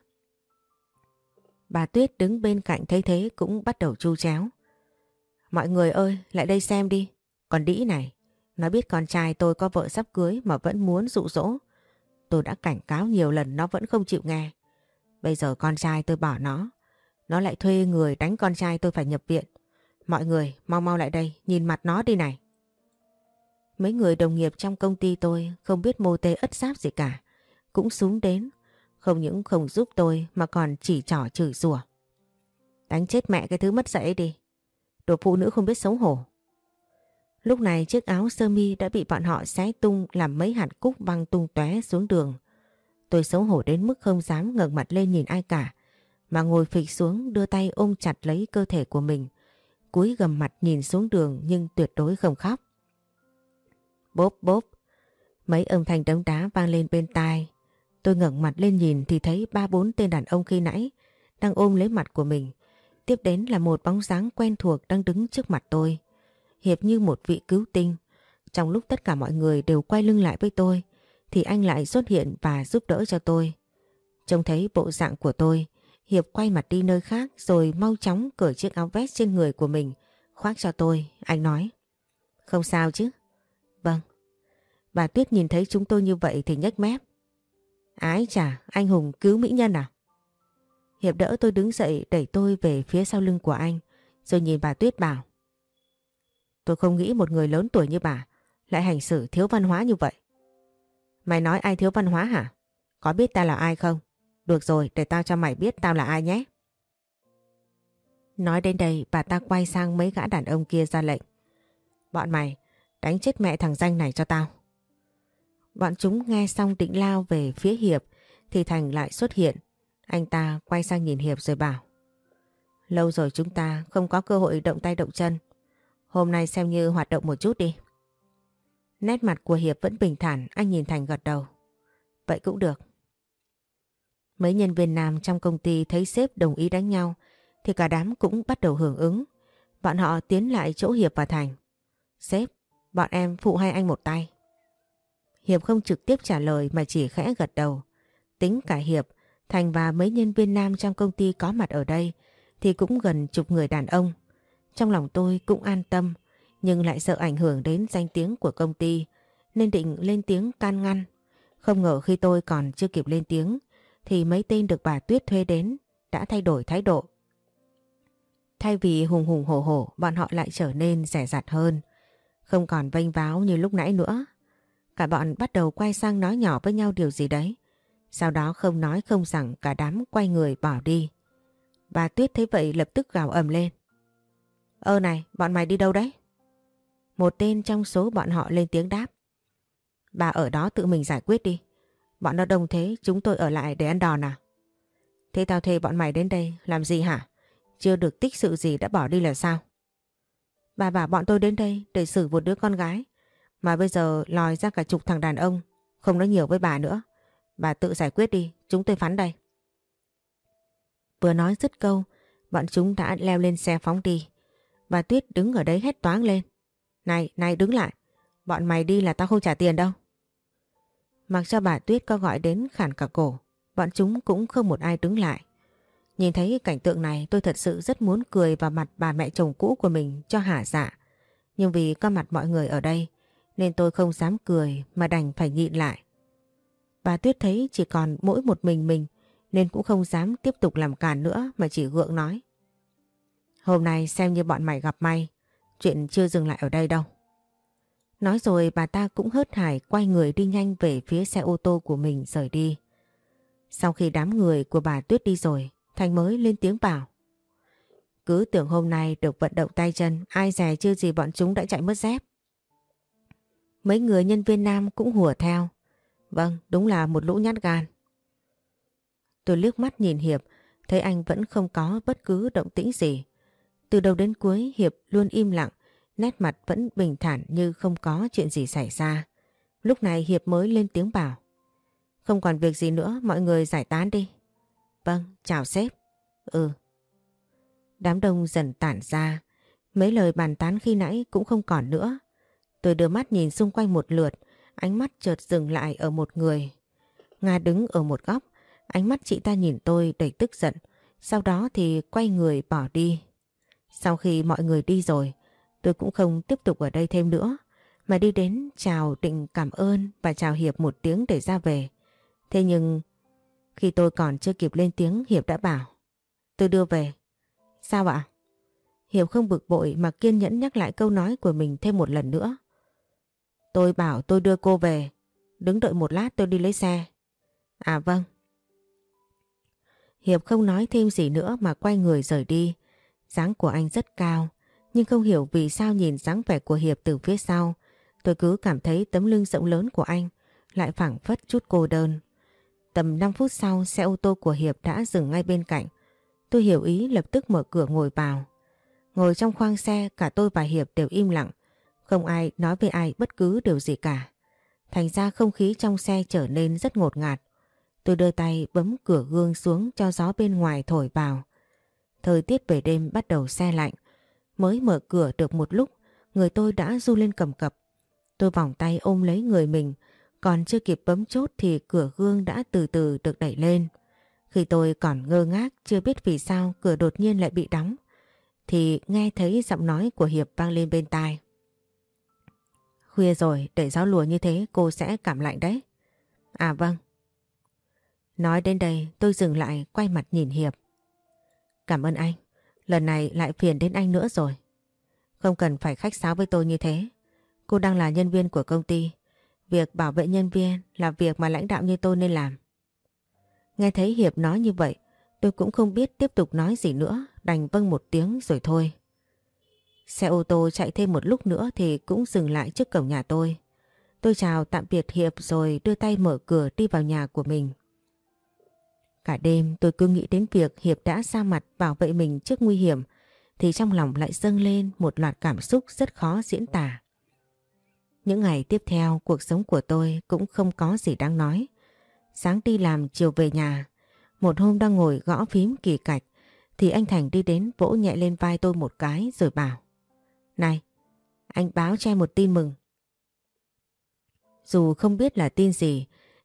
Speaker 1: Bà Tuyết đứng bên cạnh thấy thế cũng bắt đầu chu chéo. Mọi người ơi, lại đây xem đi. Còn đĩ này, nó biết con trai tôi có vợ sắp cưới mà vẫn muốn dụ dỗ. Tôi đã cảnh cáo nhiều lần nó vẫn không chịu nghe. Bây giờ con trai tôi bỏ nó, nó lại thuê người đánh con trai tôi phải nhập viện. Mọi người mau mau lại đây, nhìn mặt nó đi này. Mấy người đồng nghiệp trong công ty tôi không biết mô tê ất giáp gì cả, cũng xúm đến, không những không giúp tôi mà còn chỉ trỏ chửi rủa. Đánh chết mẹ cái thứ mất dạy ấy đi, đồ phụ nữ không biết xấu hổ. Lúc này chiếc áo sơ mi đã bị bọn họ xé tung làm mấy hạt cúc văng tung tóe xuống đường. Tôi xấu hổ đến mức không dám ngẩng mặt lên nhìn ai cả, mà ngồi phịch xuống đưa tay ôm chặt lấy cơ thể của mình, cúi gằm mặt nhìn xuống đường nhưng tuyệt đối không khóc. Bốp bốp, mấy âm thanh đấm đá vang lên bên tai. Tôi ngẩng mặt lên nhìn thì thấy ba bốn tên đàn ông khi nãy đang ôm lấy mặt của mình. Tiếp đến là một bóng dáng quen thuộc đang đứng trước mặt tôi. Hiệp như một vị cứu tinh. Trong lúc tất cả mọi người đều quay lưng lại với tôi thì anh lại xuất hiện và giúp đỡ cho tôi. Trông thấy bộ dạng của tôi, Hiệp quay mặt đi nơi khác rồi mau chóng cởi chiếc áo vest trên người của mình khoác cho tôi. Anh nói, không sao chứ? Vâng. Bà Tuyết nhìn thấy chúng tôi như vậy thì nhếch mép. Ái chà, anh hùng cứu mỹ nhân à? Hiệp đỡ tôi đứng dậy đẩy tôi về phía sau lưng của anh rồi nhìn bà Tuyết bảo. Tôi không nghĩ một người lớn tuổi như bà lại hành xử thiếu văn hóa như vậy. Mày nói ai thiếu văn hóa hả? Có biết ta là ai không? Được rồi, để tao cho mày biết tao là ai nhé. Nói đến đây bà ta quay sang mấy gã đàn ông kia ra lệnh. Bọn mày đánh chết mẹ thằng danh này cho tao. Bọn chúng nghe xong định lao về phía Hiệp thì Thành lại xuất hiện. Anh ta quay sang nhìn Hiệp rồi bảo. Lâu rồi chúng ta không có cơ hội động tay động chân. Hôm nay xem như hoạt động một chút đi. Nét mặt của Hiệp vẫn bình thản, anh nhìn Thành gật đầu. Vậy cũng được. Mấy nhân viên nam trong công ty thấy sếp đồng ý đánh nhau thì cả đám cũng bắt đầu hưởng ứng. Bọn họ tiến lại chỗ Hiệp và Thành. Sếp, bọn em phụ hai anh một tay. Hiệp không trực tiếp trả lời mà chỉ khẽ gật đầu. Tính cả Hiệp, Thành và mấy nhân viên nam trong công ty có mặt ở đây thì cũng gần chục người đàn ông. Trong lòng tôi cũng an tâm, nhưng lại sợ ảnh hưởng đến danh tiếng của công ty, nên định lên tiếng can ngăn. Không ngờ khi tôi còn chưa kịp lên tiếng, thì mấy tên được bà Tuyết thuê đến đã thay đổi thái độ. Thay vì hùng hùng hổ hổ, bọn họ lại trở nên dè dặt hơn, không còn vênh váo như lúc nãy nữa. Cả bọn bắt đầu quay sang nói nhỏ với nhau điều gì đấy. Sau đó không nói không rằng cả đám quay người bỏ đi. Bà Tuyết thấy vậy lập tức gào ầm lên. Ơ này, bọn mày đi đâu đấy? Một tên trong số bọn họ lên tiếng đáp. Bà ở đó tự mình giải quyết đi. Bọn nó đông thế, chúng tôi ở lại để ăn đòn à? Thế tao thuê bọn mày đến đây làm gì hả? Chưa được tích sự gì đã bỏ đi là sao? Bà bảo bọn tôi đến đây để xử một đứa con gái, mà bây giờ lòi ra cả chục thằng đàn ông, không nói nhiều với bà nữa. Bà tự giải quyết đi, chúng tôi phán đây. Vừa nói dứt câu, bọn chúng đã leo lên xe phóng đi. Bà Tuyết đứng ở đấy hét toáng lên. Này, này đứng lại, bọn mày đi là tao không trả tiền đâu. Mặc cho bà Tuyết có gọi đến khản cả cổ, bọn chúng cũng không một ai đứng lại. Nhìn thấy cảnh tượng này tôi thật sự rất muốn cười vào mặt bà mẹ chồng cũ của mình cho hả dạ. Nhưng vì có mặt mọi người ở đây nên tôi không dám cười mà đành phải nhịn lại. Bà Tuyết thấy chỉ còn mỗi một mình mình nên cũng không dám tiếp tục làm càn nữa mà chỉ gượng nói. Hôm nay xem như bọn mày gặp may, chuyện chưa dừng lại ở đây đâu. Nói rồi bà ta cũng hớt hải quay người đi nhanh về phía xe ô tô của mình rời đi. Sau khi đám người của bà Tuyết đi rồi, Thành mới lên tiếng bảo. Cứ tưởng hôm nay được vận động tay chân, ai dè chưa gì bọn chúng đã chạy mất dép. Mấy người nhân viên nam cũng hùa theo. Vâng, đúng là một lũ nhát gan. Tôi liếc mắt nhìn Hiệp, thấy anh vẫn không có bất cứ động tĩnh gì. Từ đầu đến cuối Hiệp luôn im lặng, nét mặt vẫn bình thản như không có chuyện gì xảy ra. Lúc này Hiệp mới lên tiếng bảo. Không còn việc gì nữa, mọi người giải tán đi. Vâng, chào sếp. Ừ. Đám đông dần tản ra, mấy lời bàn tán khi nãy cũng không còn nữa. Tôi đưa mắt nhìn xung quanh một lượt, ánh mắt chợt dừng lại ở một người. Nga đứng ở một góc, ánh mắt chị ta nhìn tôi đầy tức giận, sau đó thì quay người bỏ đi. Sau khi mọi người đi rồi, tôi cũng không tiếp tục ở đây thêm nữa, mà đi đến chào định cảm ơn và chào Hiệp một tiếng để ra về. Thế nhưng khi tôi còn chưa kịp lên tiếng, Hiệp đã bảo. Tôi đưa về. Sao ạ? Hiệp không bực bội mà kiên nhẫn nhắc lại câu nói của mình thêm một lần nữa. Tôi bảo tôi đưa cô về. Đứng đợi một lát tôi đi lấy xe. À vâng. Hiệp không nói thêm gì nữa mà quay người rời đi. Dáng của anh rất cao, nhưng không hiểu vì sao nhìn dáng vẻ của Hiệp từ phía sau, tôi cứ cảm thấy tấm lưng rộng lớn của anh lại phảng phất chút cô đơn. Tầm năm phút sau, xe ô tô của Hiệp đã dừng ngay bên cạnh. Tôi hiểu ý lập tức mở cửa ngồi vào. Ngồi trong khoang xe, cả tôi và Hiệp đều im lặng, không ai nói với ai bất cứ điều gì cả. Thành ra không khí trong xe trở nên rất ngột ngạt. Tôi đưa tay bấm cửa gương xuống cho gió bên ngoài thổi vào. Thời tiết về đêm bắt đầu se lạnh. Mới mở cửa được một lúc, người tôi đã run lên cầm cập. Tôi vòng tay ôm lấy người mình, còn chưa kịp bấm chốt thì cửa gương đã từ từ được đẩy lên. Khi tôi còn ngơ ngác chưa biết vì sao cửa đột nhiên lại bị đóng, thì nghe thấy giọng nói của Hiệp vang lên bên tai. Khuya rồi, để gió lùa như thế cô sẽ cảm lạnh đấy. À vâng. Nói đến đây tôi dừng lại quay mặt nhìn Hiệp. Cảm ơn anh, lần này lại phiền đến anh nữa rồi. Không cần phải khách sáo với tôi như thế. Cô đang là nhân viên của công ty. Việc bảo vệ nhân viên là việc mà lãnh đạo như tôi nên làm. Nghe thấy Hiệp nói như vậy, tôi cũng không biết tiếp tục nói gì nữa, đành vâng một tiếng rồi thôi. Xe ô tô chạy thêm một lúc nữa thì cũng dừng lại trước cổng nhà tôi. Tôi chào tạm biệt Hiệp rồi đưa tay mở cửa đi vào nhà của mình. Cả đêm tôi cứ nghĩ đến việc Hiệp đã ra mặt bảo vệ mình trước nguy hiểm, thì trong lòng lại dâng lên một loạt cảm xúc rất khó diễn tả. Những ngày tiếp theo, cuộc sống của tôi cũng không có gì đáng nói. Sáng đi làm, chiều về nhà. Một hôm đang ngồi gõ phím kỳ cạch thì anh Thành đi đến vỗ nhẹ lên vai tôi một cái rồi bảo. Này, anh báo cho em một tin mừng. Dù không biết là tin gì,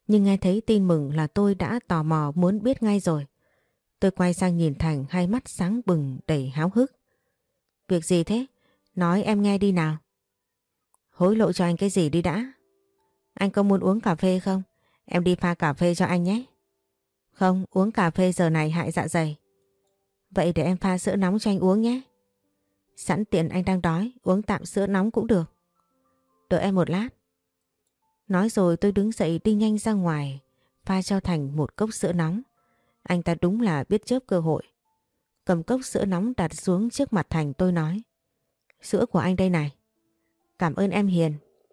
Speaker 1: Nhưng nghe thấy tin mừng là tôi đã tò mò muốn biết ngay rồi. Tôi quay sang nhìn Thành, hai mắt sáng bừng đầy háo hức. Việc gì thế? Nói em nghe đi nào. Hối lộ cho anh cái gì đi đã? Anh có muốn uống cà phê không? Em đi pha cà phê cho anh nhé. Không, uống cà phê giờ này hại dạ dày. Vậy để em pha sữa nóng cho anh uống nhé. Sẵn tiện anh đang đói, uống tạm sữa nóng cũng được. Đợi em một lát. Nói rồi tôi đứng dậy đi nhanh ra ngoài, pha cho Thành một cốc sữa nóng. Anh ta đúng là biết chớp cơ hội. Cầm cốc sữa nóng đặt xuống trước mặt Thành, tôi nói. Sữa của anh đây này. Cảm ơn em hiền.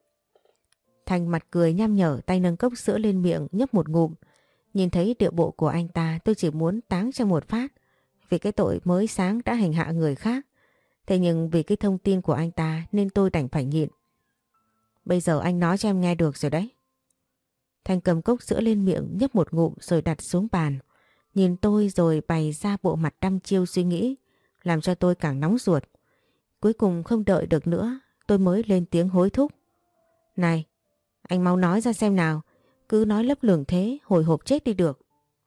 Speaker 1: Thành mặt cười nham nhở, tay nâng cốc sữa lên miệng nhấp một ngụm. Nhìn thấy điệu bộ của anh ta, tôi chỉ muốn táng cho một phát. Vì cái tội mới sáng đã hành hạ người khác. Thế nhưng vì cái thông tin của anh ta nên tôi đành phải nhịn. Bây giờ anh nói cho em nghe được rồi đấy. Thành cầm cốc sữa lên miệng nhấp một ngụm rồi đặt xuống bàn. Nhìn tôi rồi bày ra bộ mặt đăm chiêu suy nghĩ, làm cho tôi càng nóng ruột. Cuối cùng không đợi được nữa, tôi mới lên tiếng hối thúc. Này, anh mau nói ra xem nào, cứ nói lấp lửng thế, hồi hộp chết đi được.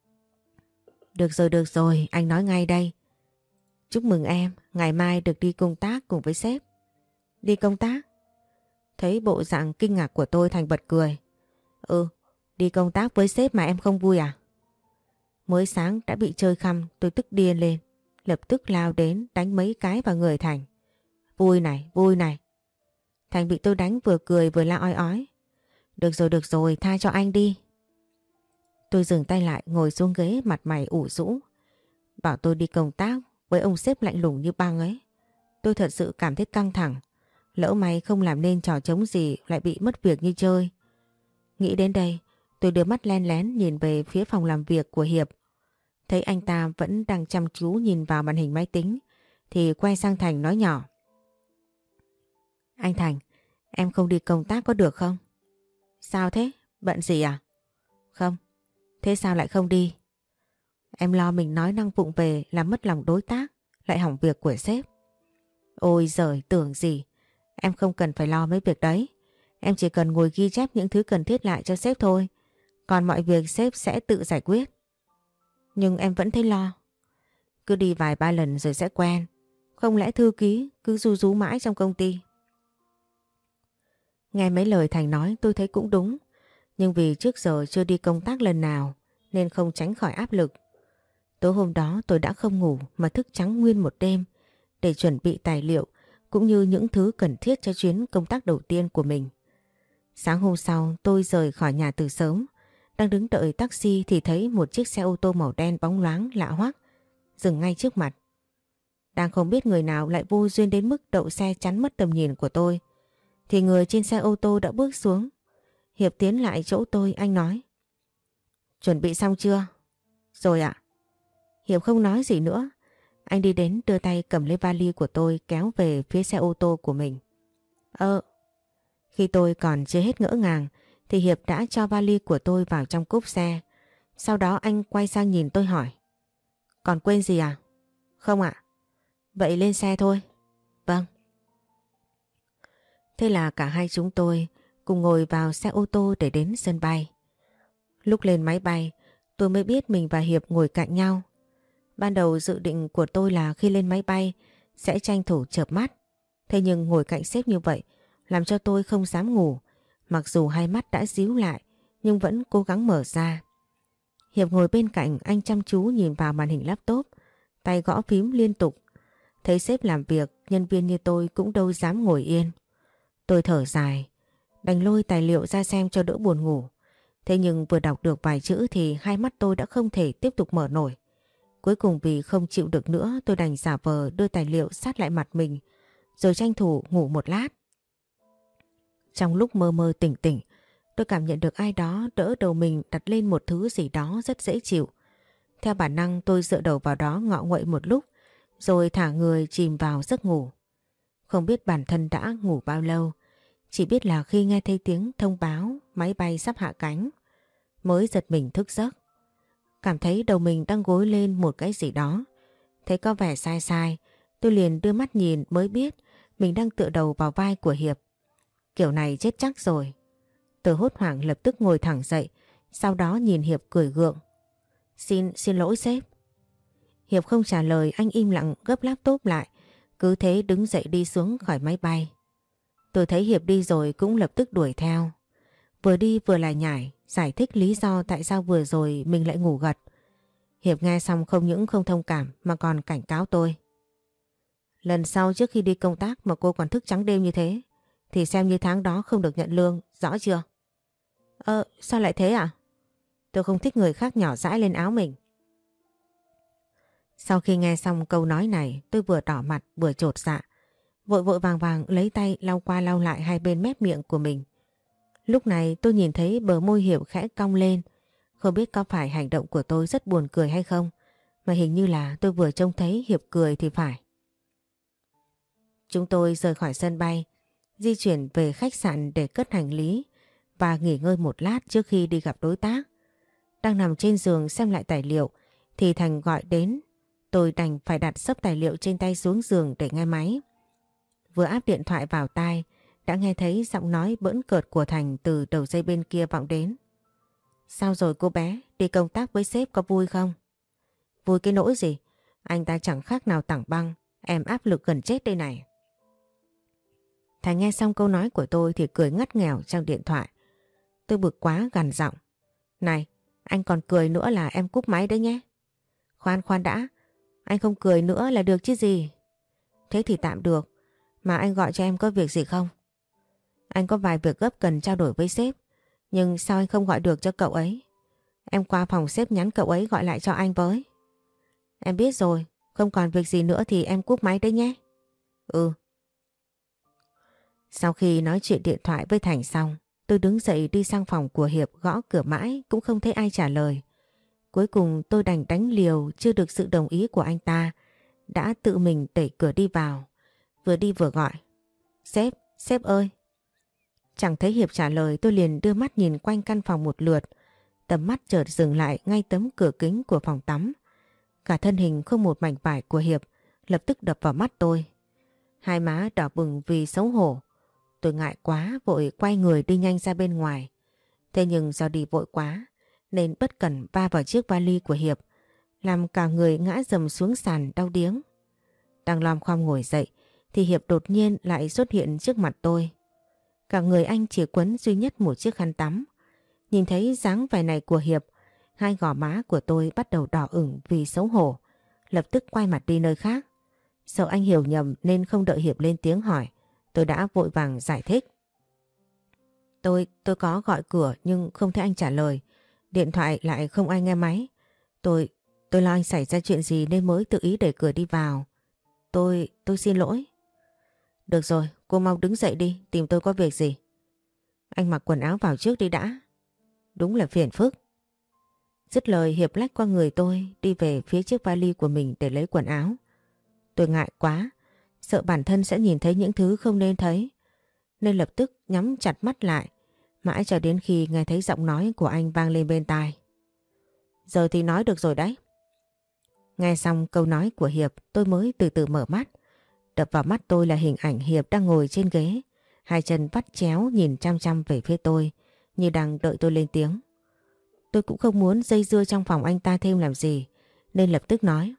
Speaker 1: Được rồi, được rồi, anh nói ngay đây. Chúc mừng em, ngày mai được đi công tác cùng với sếp. Đi công tác? Thấy bộ dạng kinh ngạc của tôi, Thành bật cười. Ừ, đi công tác với sếp mà em không vui à? Mới sáng đã bị chơi khăm, tôi tức điên lên. Lập tức lao đến đánh mấy cái vào người Thành. Vui này, vui này. Thành bị tôi đánh vừa cười vừa la ói ói. Được rồi, được rồi, tha cho anh đi. Tôi dừng tay lại, ngồi xuống ghế, mặt mày ủ rũ. Bảo tôi đi công tác với ông sếp lạnh lùng như băng ấy. Tôi thật sự cảm thấy căng thẳng. Lỡ may không làm nên trò trống gì lại bị mất việc như chơi. Nghĩ đến đây, tôi đưa mắt len lén nhìn về phía phòng làm việc của Hiệp. Thấy anh ta vẫn đang chăm chú nhìn vào màn hình máy tính, thì quay sang Thành nói nhỏ. Anh Thành, em không đi công tác có được không? Sao thế? Bận gì à? Không. Thế sao lại không đi? Em lo mình nói năng vụng về làm mất lòng đối tác, lại hỏng việc của sếp. Ôi giời, tưởng gì. Em không cần phải lo mấy việc đấy. Em chỉ cần ngồi ghi chép những thứ cần thiết lại cho sếp thôi. Còn mọi việc sếp sẽ tự giải quyết. Nhưng em vẫn thấy lo. Cứ đi vài ba lần rồi sẽ quen. Không lẽ thư ký cứ ru rú mãi trong công ty? Nghe mấy lời Thành nói tôi thấy cũng đúng. Nhưng vì trước giờ chưa đi công tác lần nào nên không tránh khỏi áp lực. Tối hôm đó tôi đã không ngủ mà thức trắng nguyên một đêm để chuẩn bị tài liệu cũng như những thứ cần thiết cho chuyến công tác đầu tiên của mình. Sáng hôm sau tôi rời khỏi nhà từ sớm. Đang đứng đợi taxi thì thấy một chiếc xe ô tô màu đen bóng loáng lạ hoắc dừng ngay trước mặt. Đang không biết người nào lại vô duyên đến mức đậu xe chắn mất tầm nhìn của tôi, thì người trên xe ô tô đã bước xuống. Hiệp tiến lại chỗ tôi, anh nói. Chuẩn bị xong chưa? Rồi ạ. Hiệp không nói gì nữa. Anh đi đến đưa tay cầm lấy vali của tôi kéo về phía xe ô tô của mình. Ờ. Khi tôi còn chưa hết ngỡ ngàng thì Hiệp đã cho vali của tôi vào trong cốp xe. Sau đó anh quay sang nhìn tôi hỏi. Còn quên gì à? Không ạ. Vậy lên xe thôi. Vâng. Thế là cả hai chúng tôi cùng ngồi vào xe ô tô để đến sân bay. Lúc lên máy bay tôi mới biết mình và Hiệp ngồi cạnh nhau. Ban đầu dự định của tôi là khi lên máy bay sẽ tranh thủ chợp mắt. Thế nhưng ngồi cạnh sếp như vậy làm cho tôi không dám ngủ. Mặc dù hai mắt đã díu lại nhưng vẫn cố gắng mở ra. Hiệp ngồi bên cạnh, anh chăm chú nhìn vào màn hình laptop, tay gõ phím liên tục. Thấy sếp làm việc, nhân viên như tôi cũng đâu dám ngồi yên. Tôi thở dài, đành lôi tài liệu ra xem cho đỡ buồn ngủ. Thế nhưng vừa đọc được vài chữ thì hai mắt tôi đã không thể tiếp tục mở nổi. Cuối cùng vì không chịu được nữa tôi đành giả vờ đưa tài liệu sát lại mặt mình, rồi tranh thủ ngủ một lát. Trong lúc mơ mơ tỉnh tỉnh, tôi cảm nhận được ai đó đỡ đầu mình đặt lên một thứ gì đó rất dễ chịu. Theo bản năng tôi dựa đầu vào đó ngọ nguậy một lúc, rồi thả người chìm vào giấc ngủ. Không biết bản thân đã ngủ bao lâu, chỉ biết là khi nghe thấy tiếng thông báo máy bay sắp hạ cánh, mới giật mình thức giấc. Cảm thấy đầu mình đang gối lên một cái gì đó. Thấy có vẻ sai sai, tôi liền đưa mắt nhìn mới biết mình đang tựa đầu vào vai của Hiệp. Kiểu này chết chắc rồi. Tôi hốt hoảng lập tức ngồi thẳng dậy, Sau đó nhìn Hiệp cười gượng. Xin, xin lỗi sếp. Hiệp không trả lời, anh im lặng gấp laptop lại, cứ thế đứng dậy đi xuống khỏi máy bay. Tôi thấy Hiệp đi rồi cũng lập tức đuổi theo. Vừa đi vừa lại nhải, giải thích lý do tại sao vừa rồi mình lại ngủ gật. Hiệp nghe xong không những không thông cảm mà còn cảnh cáo tôi. Lần sau trước khi đi công tác mà cô còn thức trắng đêm như thế, thì xem như tháng đó không được nhận lương, rõ chưa? Ơ, sao lại thế ạ? Tôi không thích người khác nhỏ dãi lên áo mình. Sau khi nghe xong câu nói này, tôi vừa đỏ mặt vừa chột dạ. Vội vội vàng vàng lấy tay lau qua lau lại hai bên mép miệng của mình. Lúc này tôi nhìn thấy bờ môi Hiệp khẽ cong lên. Không biết có phải hành động của tôi rất buồn cười hay không, mà hình như là tôi vừa trông thấy Hiệp cười thì phải. Chúng tôi rời khỏi sân bay, di chuyển về khách sạn để cất hành lý và nghỉ ngơi một lát trước khi đi gặp đối tác. Đang nằm trên giường xem lại tài liệu thì Thành gọi đến. Tôi đành phải đặt xấp tài liệu trên tay xuống giường để nghe máy. Vừa áp điện thoại vào tai, đã nghe thấy giọng nói bỡn cợt của Thành từ đầu dây bên kia vọng đến. Sao rồi cô bé, đi công tác với sếp có vui không? Vui cái nỗi gì? Anh ta chẳng khác nào tảng băng, em áp lực gần chết đây này. Thành nghe xong câu nói của tôi thì cười ngắt nghèo trong điện thoại. Tôi bực quá gằn giọng. Này, anh còn cười nữa là em cúp máy đấy nhé. Khoan khoan đã, anh không cười nữa là được chứ gì. Thế thì tạm được, mà anh gọi cho em có việc gì không? Anh có vài việc gấp cần trao đổi với sếp, nhưng sao anh không gọi được cho cậu ấy? Em qua phòng sếp nhắn cậu ấy gọi lại cho anh với. Em biết rồi, không còn việc gì nữa thì em cúp máy đấy nhé. Ừ. Sau khi nói chuyện điện thoại với Thành xong, tôi đứng dậy đi sang phòng của Hiệp gõ cửa mãi cũng không thấy ai trả lời. Cuối cùng tôi đành đánh liều chưa được sự đồng ý của anh ta, đã tự mình đẩy cửa đi vào, vừa đi vừa gọi. Sếp, sếp ơi. Chẳng thấy Hiệp trả lời, tôi liền đưa mắt nhìn quanh căn phòng một lượt, tầm mắt chợt dừng lại ngay tấm cửa kính của phòng tắm. Cả thân hình không một mảnh vải của Hiệp lập tức đập vào mắt tôi. Hai má đỏ bừng vì xấu hổ. Tôi ngại quá vội quay người đi nhanh ra bên ngoài. Thế nhưng do đi vội quá nên bất cẩn va vào chiếc vali của Hiệp, làm cả người ngã dầm xuống sàn đau điếng. Đang lom khom ngồi dậy thì Hiệp đột nhiên lại xuất hiện trước mặt tôi. Cả người anh chỉ quấn duy nhất một chiếc khăn tắm. Nhìn thấy dáng vẻ này của Hiệp, hai gò má của tôi bắt đầu đỏ ửng vì xấu hổ, lập tức quay mặt đi nơi khác. Sợ anh hiểu nhầm nên không đợi Hiệp lên tiếng hỏi, tôi đã vội vàng giải thích. Tôi, tôi có gọi cửa nhưng không thấy anh trả lời. Điện thoại lại không ai nghe máy. Tôi, tôi lo anh xảy ra chuyện gì nên mới tự ý đẩy cửa đi vào. Tôi, tôi xin lỗi. Được rồi, cô mau đứng dậy đi, tìm tôi có việc gì. Anh mặc quần áo vào trước đi đã. Đúng là phiền phức. Dứt lời Hiệp lách qua người tôi, đi về phía chiếc vali của mình để lấy quần áo. Tôi ngại quá, sợ bản thân sẽ nhìn thấy những thứ không nên thấy, nên lập tức nhắm chặt mắt lại, mãi cho đến khi nghe thấy giọng nói của anh vang lên bên tai. Giờ thì nói được rồi đấy. Nghe xong câu nói của Hiệp, tôi mới từ từ mở mắt. Đập vào mắt tôi là hình ảnh Hiệp đang ngồi trên ghế, hai chân vắt chéo nhìn chăm chăm về phía tôi, như đang đợi tôi lên tiếng. Tôi cũng không muốn dây dưa trong phòng anh ta thêm làm gì, nên lập tức nói.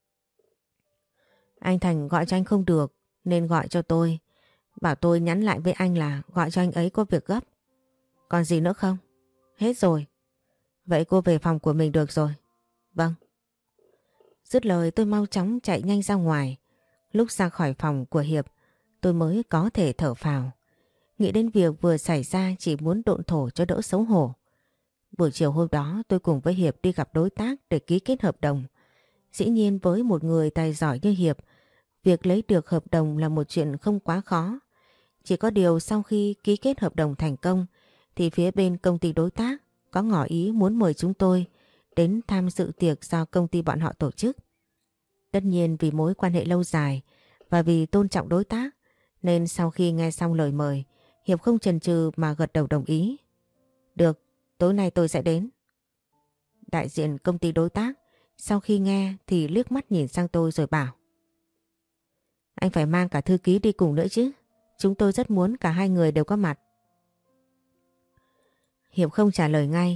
Speaker 1: Anh Thành gọi cho anh không được, nên gọi cho tôi. Bảo tôi nhắn lại với anh là gọi cho anh ấy có việc gấp. Còn gì nữa không? Hết rồi. Vậy cô về phòng của mình được rồi. Vâng. Dứt lời tôi mau chóng chạy nhanh ra ngoài. Lúc ra khỏi phòng của Hiệp, tôi mới có thể thở phào. Nghĩ đến việc vừa xảy ra chỉ muốn độn thổ cho đỡ xấu hổ. Buổi chiều hôm đó tôi cùng với Hiệp đi gặp đối tác để ký kết hợp đồng. Dĩ nhiên với một người tài giỏi như Hiệp, việc lấy được hợp đồng là một chuyện không quá khó. Chỉ có điều sau khi ký kết hợp đồng thành công thì phía bên công ty đối tác có ngỏ ý muốn mời chúng tôi đến tham dự tiệc do công ty bọn họ tổ chức. Tất nhiên vì mối quan hệ lâu dài và vì tôn trọng đối tác nên sau khi nghe xong lời mời, Hiệp không chần chừ mà gật đầu đồng ý. Được, tối nay tôi sẽ đến. Đại diện công ty đối tác sau khi nghe thì liếc mắt nhìn sang tôi rồi bảo. Anh phải mang cả thư ký đi cùng nữa chứ. Chúng tôi rất muốn cả hai người đều có mặt. Hiệp không trả lời ngay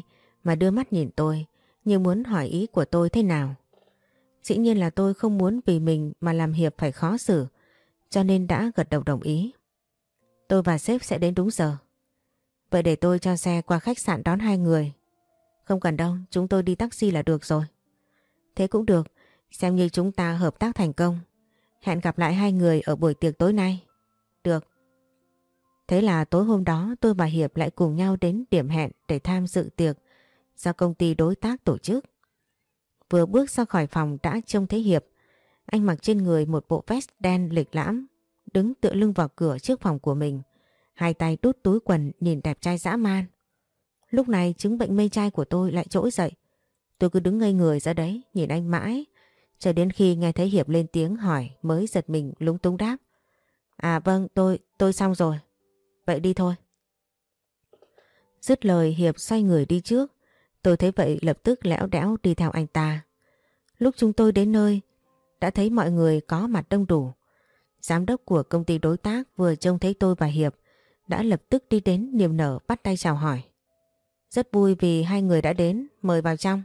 Speaker 1: mà đưa mắt nhìn tôi như muốn hỏi ý của tôi thế nào. Dĩ nhiên là tôi không muốn vì mình mà làm Hiệp phải khó xử, cho nên đã gật đầu đồng ý. Tôi và sếp sẽ đến đúng giờ. Vậy để tôi cho xe qua khách sạn đón hai người. Không cần đâu, chúng tôi đi taxi là được rồi. Thế cũng được, xem như chúng ta hợp tác thành công. Hẹn gặp lại hai người ở buổi tiệc tối nay. Được. Thế là tối hôm đó tôi và Hiệp lại cùng nhau đến điểm hẹn để tham dự tiệc do công ty đối tác tổ chức. Vừa bước ra khỏi phòng đã trông thấy Hiệp. Anh mặc trên người một bộ vest đen lịch lãm, đứng tựa lưng vào cửa trước phòng của mình. Hai tay đút túi quần nhìn đẹp trai dã man. Lúc này chứng bệnh mê trai của tôi lại trỗi dậy. Tôi cứ đứng ngây người ra đấy nhìn anh mãi, cho đến khi nghe thấy Hiệp lên tiếng hỏi mới giật mình lúng túng đáp. À vâng, tôi, tôi xong rồi. Vậy đi thôi. Dứt lời Hiệp xoay người đi trước. Tôi thấy vậy lập tức lẽo đẽo đi theo anh ta. Lúc chúng tôi đến nơi, đã thấy mọi người có mặt đông đủ. Giám đốc của công ty đối tác vừa trông thấy tôi và Hiệp đã lập tức đi đến niềm nở bắt tay chào hỏi. Rất vui vì hai người đã đến, mời vào trong.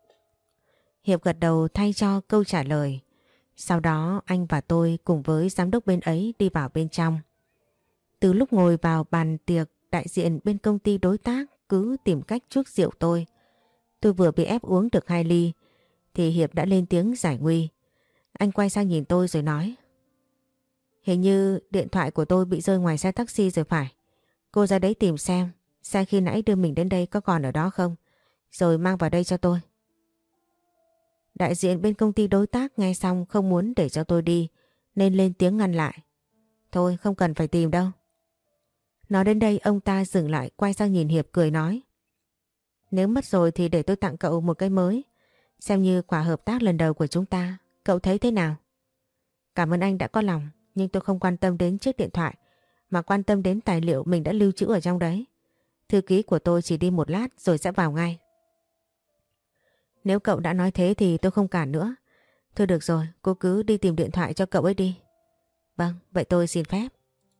Speaker 1: Hiệp gật đầu thay cho câu trả lời. Sau đó anh và tôi cùng với giám đốc bên ấy đi vào bên trong. Từ lúc ngồi vào bàn tiệc, đại diện bên công ty đối tác cứ tìm cách chuốc rượu tôi. Tôi vừa bị ép uống được hai ly thì Hiệp đã lên tiếng giải nguy. Anh quay sang nhìn tôi rồi nói. Hình như điện thoại của tôi bị rơi ngoài xe taxi rồi phải. Cô ra đấy tìm xem xe khi nãy đưa mình đến đây có còn ở đó không, rồi mang vào đây cho tôi. Đại diện bên công ty đối tác nghe xong không muốn để cho tôi đi nên lên tiếng ngăn lại. Thôi không cần phải tìm đâu. Nói đến đây ông ta dừng lại quay sang nhìn Hiệp cười nói. Nếu mất rồi thì để tôi tặng cậu một cái mới, xem như quả hợp tác lần đầu của chúng ta. Cậu thấy thế nào? Cảm ơn anh đã có lòng, nhưng tôi không quan tâm đến chiếc điện thoại mà quan tâm đến tài liệu mình đã lưu trữ ở trong đấy. Thư ký của tôi chỉ đi một lát rồi sẽ vào ngay. Nếu cậu đã nói thế thì tôi không cản nữa. Thôi được rồi, cô cứ đi tìm điện thoại cho cậu ấy đi. Vâng, vậy tôi xin phép.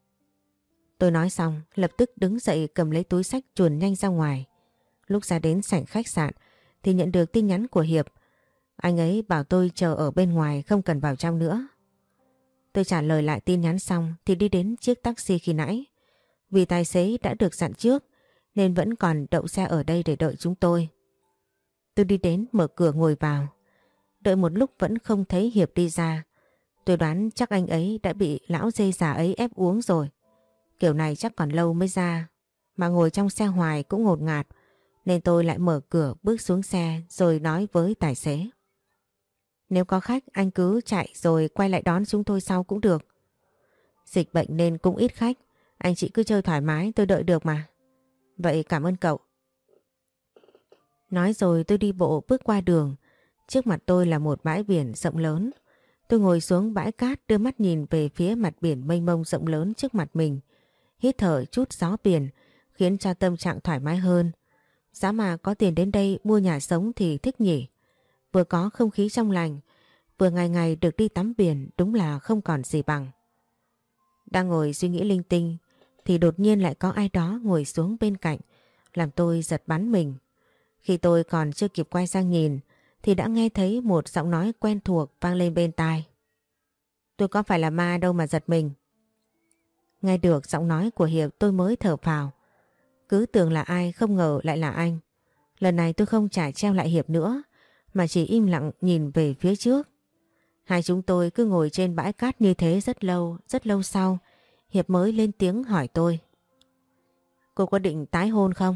Speaker 1: Tôi nói xong, lập tức đứng dậy cầm lấy túi xách chuồn nhanh ra ngoài. Lúc ra đến sảnh khách sạn thì nhận được tin nhắn của Hiệp. Anh ấy bảo tôi chờ ở bên ngoài không cần vào trong nữa. Tôi trả lời lại tin nhắn xong thì đi đến chiếc taxi khi nãy. Vì tài xế đã được dặn trước nên vẫn còn đậu xe ở đây để đợi chúng tôi. Tôi đi đến mở cửa ngồi vào. Đợi một lúc vẫn không thấy Hiệp đi ra. Tôi đoán chắc anh ấy đã bị lão dê già ấy ép uống rồi. Kiểu này chắc còn lâu mới ra. Mà ngồi trong xe hoài cũng ngột ngạt. Nên tôi lại mở cửa bước xuống xe rồi nói với tài xế. Nếu có khách anh cứ chạy rồi quay lại đón chúng tôi sau cũng được. Dịch bệnh nên cũng ít khách. Anh chị cứ chơi thoải mái, tôi đợi được mà. Vậy cảm ơn cậu. Nói rồi tôi đi bộ bước qua đường. Trước mặt tôi là một bãi biển rộng lớn. Tôi ngồi xuống bãi cát đưa mắt nhìn về phía mặt biển mênh mông rộng lớn trước mặt mình. Hít thở chút gió biển khiến cho tâm trạng thoải mái hơn. Giá mà có tiền đến đây mua nhà sống thì thích nhỉ. Vừa có không khí trong lành, vừa ngày ngày được đi tắm biển đúng là không còn gì bằng. Đang ngồi suy nghĩ linh tinh thì đột nhiên lại có ai đó ngồi xuống bên cạnh, làm tôi giật bắn mình. Khi tôi còn chưa kịp quay sang nhìn thì đã nghe thấy một giọng nói quen thuộc vang lên bên tai. Tôi có phải là ma đâu mà giật mình. Nghe được giọng nói của Hiệp tôi mới thở phào. Cứ tưởng là ai không ngờ lại là anh. Lần này tôi không trả treo lại Hiệp nữa mà chỉ im lặng nhìn về phía trước. Hai chúng tôi cứ ngồi trên bãi cát như thế rất lâu, rất lâu sau Hiệp mới lên tiếng hỏi tôi. Cô có định tái hôn không?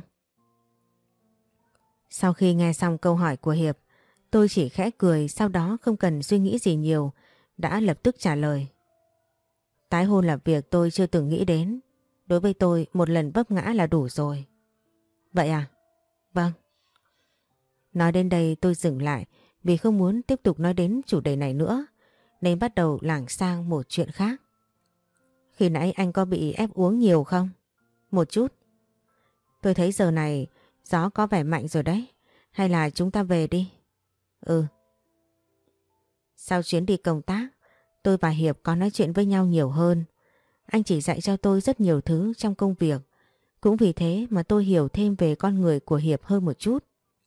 Speaker 1: Sau khi nghe xong câu hỏi của Hiệp, tôi chỉ khẽ cười, sau đó không cần suy nghĩ gì nhiều, đã lập tức trả lời. Tái hôn là việc tôi chưa từng nghĩ đến. Đối với tôi một lần vấp ngã là đủ rồi. Vậy à? Vâng. Nói đến đây tôi dừng lại vì không muốn tiếp tục nói đến chủ đề này nữa, nên bắt đầu lảng sang một chuyện khác. Khi nãy anh có bị ép uống nhiều không? Một chút. Tôi thấy giờ này gió có vẻ mạnh rồi đấy. Hay là chúng ta về đi? Ừ. Sau chuyến đi công tác, tôi và Hiệp có nói chuyện với nhau nhiều hơn. Anh chỉ dạy cho tôi rất nhiều thứ trong công việc. Cũng vì thế mà tôi hiểu thêm về con người của Hiệp hơn một chút.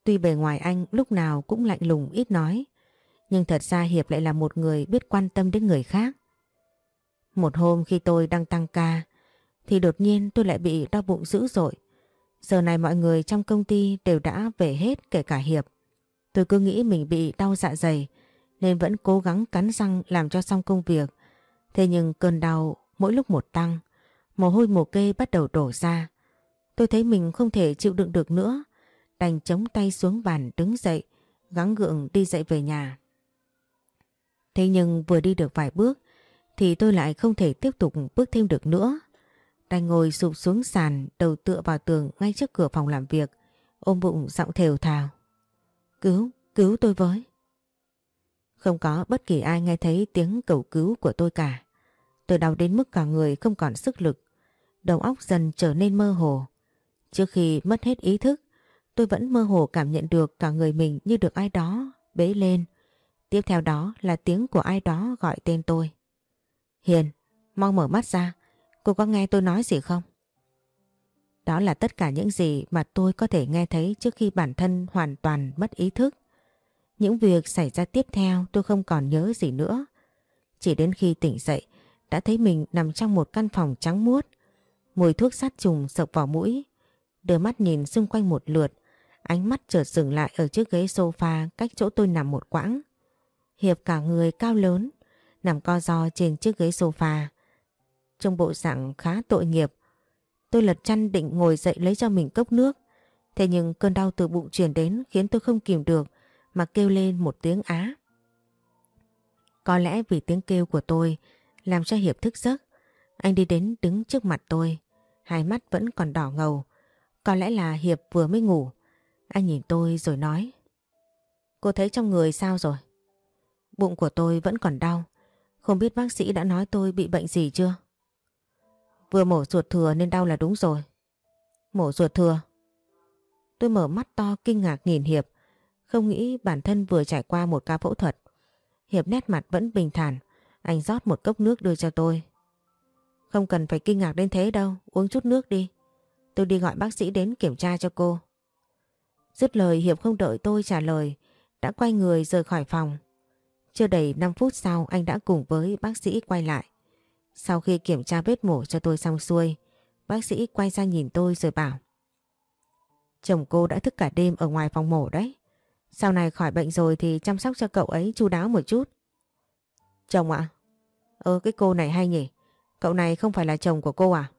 Speaker 1: Tuy bề ngoài anh lúc nào cũng lạnh lùng ít nói, nhưng thật ra Hiệp lại là một người biết quan tâm đến người khác. Một hôm khi tôi đang tăng ca, thì đột nhiên tôi lại bị đau bụng dữ dội. Giờ này mọi người trong công ty đều đã về hết, kể cả Hiệp. Tôi cứ nghĩ mình bị đau dạ dày nên vẫn cố gắng cắn răng làm cho xong công việc. Thế nhưng cơn đau mỗi lúc một tăng, mồ hôi mồ kê bắt đầu đổ ra. Tôi thấy mình không thể chịu đựng được nữa, đành chống tay xuống bàn đứng dậy, gắng gượng đi dậy về nhà. Thế nhưng vừa đi được vài bước thì tôi lại không thể tiếp tục bước thêm được nữa. Đành ngồi sụp xuống sàn, đầu tựa vào tường ngay trước cửa phòng làm việc, ôm bụng giọng thều thào. Cứu, cứu tôi với. Không có bất kỳ ai nghe thấy tiếng cầu cứu của tôi cả. Tôi đau đến mức cả người không còn sức lực, đầu óc dần trở nên mơ hồ. Trước khi mất hết ý thức, tôi vẫn mơ hồ cảm nhận được cả người mình như được ai đó bế lên. Tiếp theo đó là tiếng của ai đó gọi tên tôi. Hiền, mau mở mắt ra, cô có nghe tôi nói gì không? Đó là tất cả những gì mà tôi có thể nghe thấy trước khi bản thân hoàn toàn mất ý thức. Những việc xảy ra tiếp theo tôi không còn nhớ gì nữa. Chỉ đến khi tỉnh dậy đã thấy mình nằm trong một căn phòng trắng muốt. Mùi thuốc sát trùng sộc vào mũi. Đưa mắt nhìn xung quanh một lượt, ánh mắt chợt dừng lại ở chiếc ghế sofa cách chỗ tôi nằm một quãng. Hiệp cả người cao lớn, nằm co ro trên chiếc ghế sofa. Trong bộ dạng khá tội nghiệp, tôi lật chăn định ngồi dậy lấy cho mình cốc nước. Thế nhưng cơn đau từ bụng truyền đến khiến tôi không kìm được mà kêu lên một tiếng á. Có lẽ vì tiếng kêu của tôi làm cho Hiệp thức giấc. Anh đi đến đứng trước mặt tôi, hai mắt vẫn còn đỏ ngầu. Có lẽ là Hiệp vừa mới ngủ. Anh nhìn tôi rồi nói. Cô thấy trong người sao rồi? Bụng của tôi vẫn còn đau. Không biết bác sĩ đã nói tôi bị bệnh gì chưa? Vừa mổ ruột thừa nên đau là đúng rồi. Mổ ruột thừa? Tôi mở mắt to kinh ngạc nhìn Hiệp. Không nghĩ bản thân vừa trải qua một ca phẫu thuật. Hiệp nét mặt vẫn bình thản. Anh rót một cốc nước đưa cho tôi. Không cần phải kinh ngạc đến thế đâu. Uống chút nước đi. Tôi đi gọi bác sĩ đến kiểm tra cho cô. Dứt lời Hiệp không đợi tôi trả lời, đã quay người rời khỏi phòng. Chưa đầy năm phút sau anh đã cùng với bác sĩ quay lại. Sau khi kiểm tra vết mổ cho tôi xong xuôi, bác sĩ quay ra nhìn tôi rồi bảo. Chồng cô đã thức cả đêm ở ngoài phòng mổ đấy. Sau này khỏi bệnh rồi thì chăm sóc cho cậu ấy chu đáo một chút. Chồng ạ? Ơ cái cô này hay nhỉ? Cậu này không phải là chồng của cô à?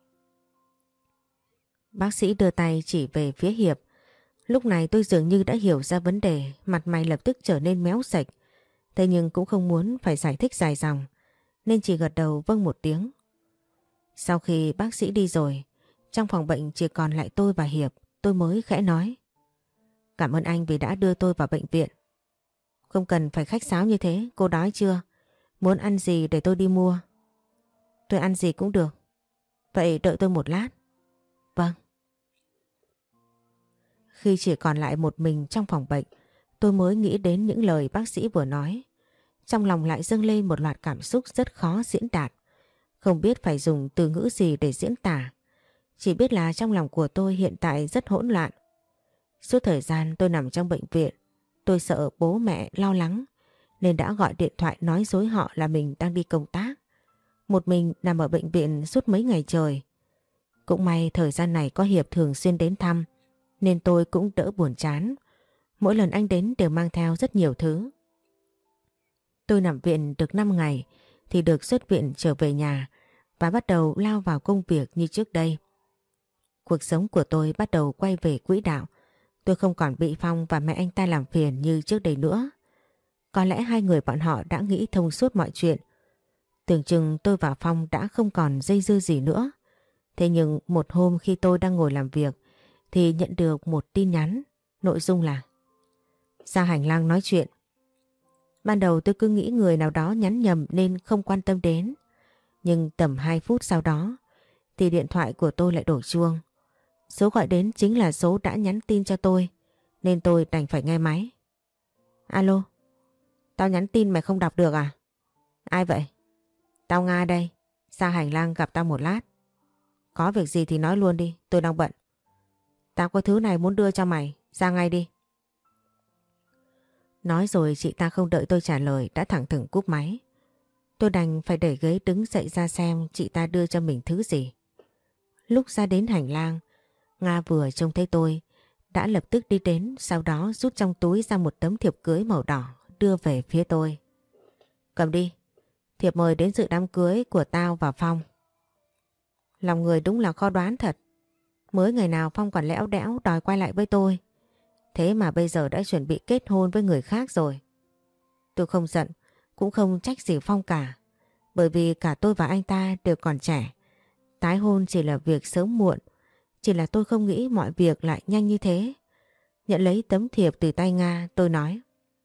Speaker 1: Bác sĩ đưa tay chỉ về phía Hiệp. Lúc này tôi dường như đã hiểu ra vấn đề, mặt mày lập tức trở nên méo sạch. Thế nhưng cũng không muốn phải giải thích dài dòng, nên chỉ gật đầu vâng một tiếng. Sau khi bác sĩ đi rồi, trong phòng bệnh chỉ còn lại tôi và Hiệp, tôi mới khẽ nói. Cảm ơn anh vì đã đưa tôi vào bệnh viện. Không cần phải khách sáo như thế, cô đói chưa? Muốn ăn gì để tôi đi mua? Tôi ăn gì cũng được. Vậy đợi tôi một lát. Vâng. Khi chỉ còn lại một mình trong phòng bệnh, tôi mới nghĩ đến những lời bác sĩ vừa nói. Trong lòng lại dâng lên một loạt cảm xúc rất khó diễn đạt. Không biết phải dùng từ ngữ gì để diễn tả. Chỉ biết là trong lòng của tôi hiện tại rất hỗn loạn. Suốt thời gian tôi nằm trong bệnh viện, tôi sợ bố mẹ lo lắng nên đã gọi điện thoại nói dối họ là mình đang đi công tác. Một mình nằm ở bệnh viện suốt mấy ngày trời. Cũng may thời gian này có Hiệp thường xuyên đến thăm nên tôi cũng đỡ buồn chán. Mỗi lần anh đến đều mang theo rất nhiều thứ. Tôi nằm viện được năm ngày thì được xuất viện trở về nhà và bắt đầu lao vào công việc như trước đây. Cuộc sống của tôi bắt đầu quay về quỹ đạo. Tôi không còn bị Phong và mẹ anh ta làm phiền như trước đây nữa. Có lẽ hai người bọn họ đã nghĩ thông suốt mọi chuyện. Tưởng chừng tôi và Phong đã không còn dây dưa gì nữa. Thế nhưng một hôm khi tôi đang ngồi làm việc thì nhận được một tin nhắn. Nội dung là ra hành lang nói chuyện. Ban đầu tôi cứ nghĩ người nào đó nhắn nhầm nên không quan tâm đến. Nhưng tầm hai phút sau đó thì điện thoại của tôi lại đổ chuông. Số gọi đến chính là số đã nhắn tin cho tôi nên tôi đành phải nghe máy. Alo, tao nhắn tin mày không đọc được à? Ai vậy? Tao Nga đây, ra hành lang gặp tao một lát. Có việc gì thì nói luôn đi, tôi đang bận. Tao có thứ này muốn đưa cho mày, ra ngay đi. Nói rồi chị ta không đợi tôi trả lời đã thẳng thừng cúp máy. Tôi đành phải đẩy ghế đứng dậy ra xem chị ta đưa cho mình thứ gì. Lúc ra đến hành lang, Nga vừa trông thấy tôi, đã lập tức đi đến, sau đó rút trong túi ra một tấm thiệp cưới màu đỏ đưa về phía tôi. Cầm đi, thiệp mời đến dự đám cưới của tao và Phong. Lòng người đúng là khó đoán thật. Mới ngày nào Phong còn lẽo đẽo đòi quay lại với tôi. Thế mà bây giờ đã chuẩn bị kết hôn với người khác rồi. Tôi không giận, cũng không trách gì Phong cả. Bởi vì cả tôi và anh ta đều còn trẻ. Tái hôn chỉ là việc sớm muộn. Chỉ là tôi không nghĩ mọi việc lại nhanh như thế. Nhận lấy tấm thiệp từ tay Nga, tôi nói.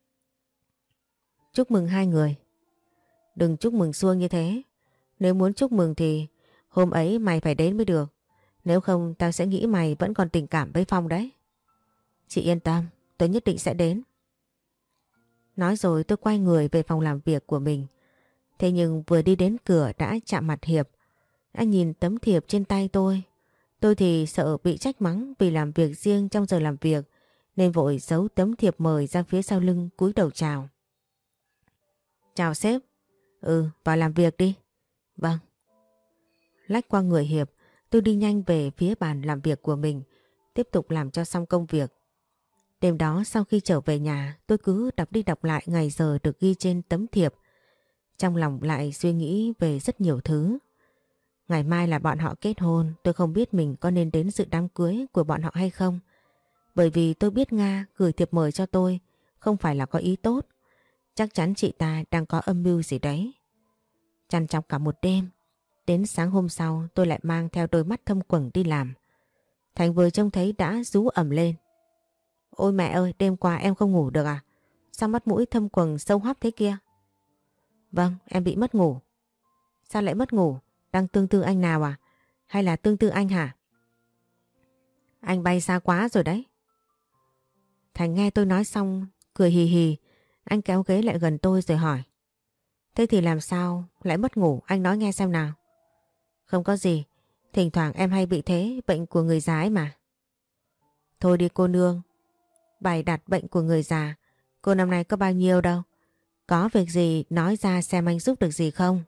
Speaker 1: Chúc mừng hai người. Đừng chúc mừng suông như thế. Nếu muốn chúc mừng thì hôm ấy mày phải đến mới được. Nếu không tao sẽ nghĩ mày vẫn còn tình cảm với Phong đấy. Chị yên tâm, tôi nhất định sẽ đến. Nói rồi tôi quay người về phòng làm việc của mình. Thế nhưng vừa đi đến cửa đã chạm mặt Hiệp. Anh nhìn tấm thiệp trên tay tôi. Tôi thì sợ bị trách mắng vì làm việc riêng trong giờ làm việc, nên vội giấu tấm thiệp mời ra phía sau lưng cúi đầu chào. Chào sếp. Ừ, vào làm việc đi. Vâng. Lách qua người Hiệp, tôi đi nhanh về phía bàn làm việc của mình, tiếp tục làm cho xong công việc. Đêm đó sau khi trở về nhà, tôi cứ đọc đi đọc lại ngày giờ được ghi trên tấm thiệp. Trong lòng lại suy nghĩ về rất nhiều thứ. Ngày mai là bọn họ kết hôn, tôi không biết mình có nên đến dự đám cưới của bọn họ hay không. Bởi vì tôi biết Nga gửi thiệp mời cho tôi không phải là có ý tốt. Chắc chắn chị ta đang có âm mưu gì đấy. Trằn trọc cả một đêm. Đến sáng hôm sau tôi lại mang theo đôi mắt thâm quầng đi làm. Thành vừa trông thấy đã rú ầm lên. Ôi mẹ ơi, đêm qua em không ngủ được à? Sao mắt mũi thâm quầng sâu hoắm thế kia? Vâng, em bị mất ngủ. Sao lại mất ngủ? Đang tương tư anh nào à? Hay là tương tư anh hả? Anh bay xa quá rồi đấy. Thành nghe tôi nói xong, cười hì hì. Anh kéo ghế lại gần tôi rồi hỏi. Thế thì làm sao lại mất ngủ? Anh nói nghe xem nào. Không có gì. Thỉnh thoảng em hay bị thế, bệnh của người già ấy mà. Thôi đi cô nương. Bày đặt bệnh của người già. Cô năm nay có bao nhiêu đâu. Có việc gì nói ra xem anh giúp được gì không.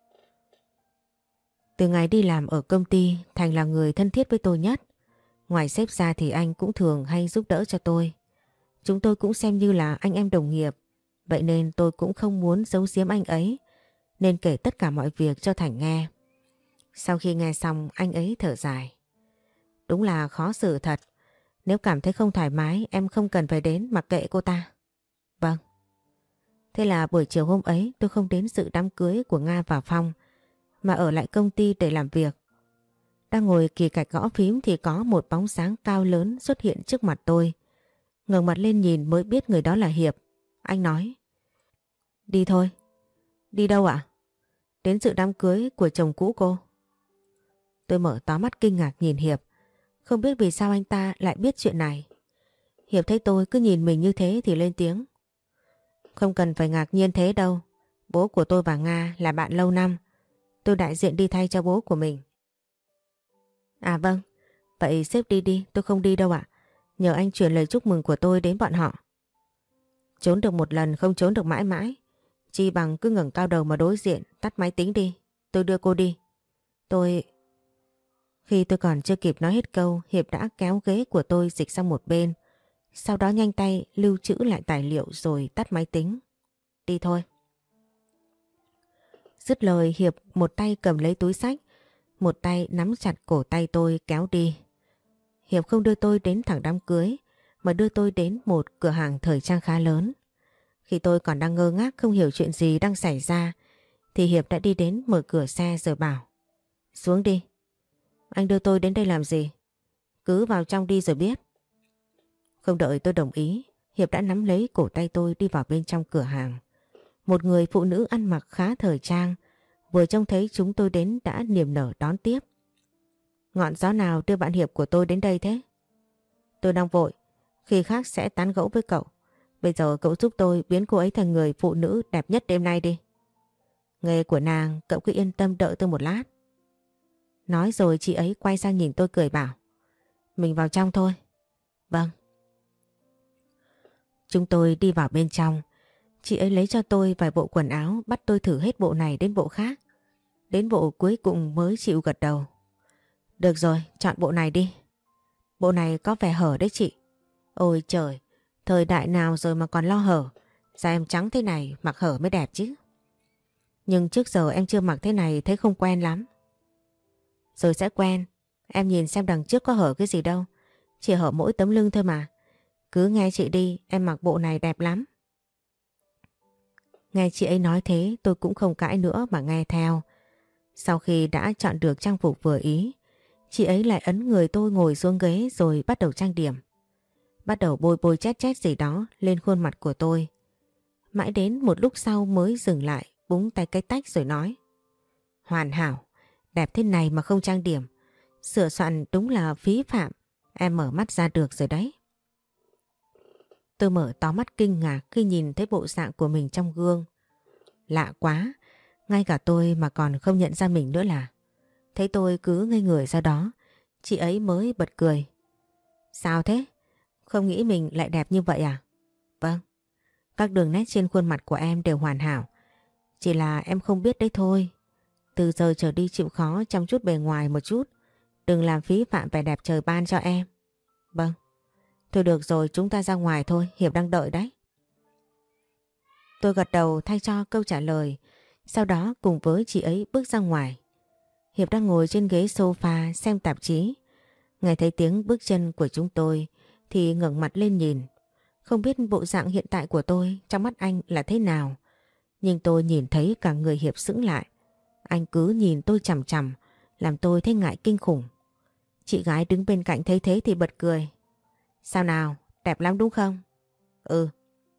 Speaker 1: Từ ngày đi làm ở công ty, Thành là người thân thiết với tôi nhất. Ngoài sếp ra thì anh cũng thường hay giúp đỡ cho tôi. Chúng tôi cũng xem như là anh em đồng nghiệp. Vậy nên tôi cũng không muốn giấu giếm anh ấy, nên kể tất cả mọi việc cho Thành nghe. Sau khi nghe xong anh ấy thở dài. Đúng là khó xử thật. Nếu cảm thấy không thoải mái em không cần phải đến, mặc kệ cô ta. Vâng. Thế là buổi chiều hôm ấy tôi không đến dự đám cưới của Nga và Phong, mà ở lại công ty để làm việc. Đang ngồi kỳ cạch gõ phím thì có một bóng sáng cao lớn xuất hiện trước mặt tôi. Ngẩng mặt lên nhìn mới biết người đó là Hiệp. Anh nói. Đi thôi. Đi đâu ạ? Đến dự đám cưới của chồng cũ cô. Tôi mở to mắt kinh ngạc nhìn Hiệp. Không biết vì sao anh ta lại biết chuyện này. Hiệp thấy tôi cứ nhìn mình như thế thì lên tiếng. Không cần phải ngạc nhiên thế đâu. Bố của tôi và Nga là bạn lâu năm. Tôi đại diện đi thay cho bố của mình. À vâng. Vậy sếp đi đi, tôi không đi đâu ạ. Nhờ anh truyền lời chúc mừng của tôi đến bọn họ. Trốn được một lần không trốn được mãi mãi. Chi bằng cứ ngẩng cao đầu mà đối diện. Tắt máy tính đi. Tôi đưa cô đi. Tôi... Khi tôi còn chưa kịp nói hết câu, Hiệp đã kéo ghế của tôi dịch sang một bên. Sau đó nhanh tay lưu trữ lại tài liệu rồi tắt máy tính. Đi thôi. Dứt lời Hiệp một tay cầm lấy túi xách, một tay nắm chặt cổ tay tôi kéo đi. Hiệp không đưa tôi đến thẳng đám cưới, mà đưa tôi đến một cửa hàng thời trang khá lớn. Khi tôi còn đang ngơ ngác không hiểu chuyện gì đang xảy ra, thì Hiệp đã đi đến mở cửa xe rồi bảo. Xuống đi. Anh đưa tôi đến đây làm gì? Cứ vào trong đi rồi biết. Không đợi tôi đồng ý, Hiệp đã nắm lấy cổ tay tôi đi vào bên trong cửa hàng. Một người phụ nữ ăn mặc khá thời trang, vừa trông thấy chúng tôi đến đã niềm nở đón tiếp. Ngọn gió nào đưa bạn Hiệp của tôi đến đây thế? Tôi đang vội, khi khác sẽ tán gẫu với cậu. Bây giờ cậu giúp tôi biến cô ấy thành người phụ nữ đẹp nhất đêm nay đi. Nghề của nàng cậu cứ yên tâm đợi tôi một lát. Nói rồi chị ấy quay sang nhìn tôi cười bảo. Mình vào trong thôi. Vâng. Chúng tôi đi vào bên trong. Chị ấy lấy cho tôi vài bộ quần áo, bắt tôi thử hết bộ này đến bộ khác. Đến bộ cuối cùng mới chịu gật đầu. Được rồi, chọn bộ này đi. Bộ này có vẻ hở đấy chị. Ôi trời, thời đại nào rồi mà còn lo hở. Da em trắng thế này mặc hở mới đẹp chứ. Nhưng trước giờ em chưa mặc thế này thấy không quen lắm. Rồi sẽ quen. Em nhìn xem đằng trước có hở cái gì đâu. Chỉ hở mỗi tấm lưng thôi mà. Cứ nghe chị đi, em mặc bộ này đẹp lắm. Nghe chị ấy nói thế tôi cũng không cãi nữa mà nghe theo. Sau khi đã chọn được trang phục vừa ý, chị ấy lại ấn người tôi ngồi xuống ghế rồi bắt đầu trang điểm. Bắt đầu bôi bôi chét chét gì đó lên khuôn mặt của tôi. Mãi đến một lúc sau mới dừng lại, búng tay cái tách rồi nói. Hoàn hảo, đẹp thế này mà không trang điểm. Sửa soạn đúng là phí phạm, em mở mắt ra được rồi đấy. Tôi mở to mắt kinh ngạc khi nhìn thấy bộ dạng của mình trong gương. Lạ quá, ngay cả tôi mà còn không nhận ra mình nữa là. Thấy tôi cứ ngây người ra đó, chị ấy mới bật cười. Sao thế? Không nghĩ mình lại đẹp như vậy à? Vâng, các đường nét trên khuôn mặt của em đều hoàn hảo. Chỉ là em không biết đấy thôi. Từ giờ trở đi chịu khó chăm chút bề ngoài một chút. Đừng làm phí phạm vẻ đẹp trời ban cho em. Vâng. Thôi được rồi, chúng ta ra ngoài thôi, Hiệp đang đợi đấy. Tôi gật đầu thay cho câu trả lời. Sau đó cùng với chị ấy bước ra ngoài. Hiệp đang ngồi trên ghế sofa xem tạp chí. Nghe thấy tiếng bước chân của chúng tôi thì ngẩng mặt lên nhìn. Không biết bộ dạng hiện tại của tôi trong mắt anh là thế nào. Nhưng tôi nhìn thấy cả người Hiệp sững lại. Anh cứ nhìn tôi chằm chằm, làm tôi thấy ngại kinh khủng. Chị gái đứng bên cạnh thấy thế thì bật cười. Sao nào, đẹp lắm đúng không? Ừ.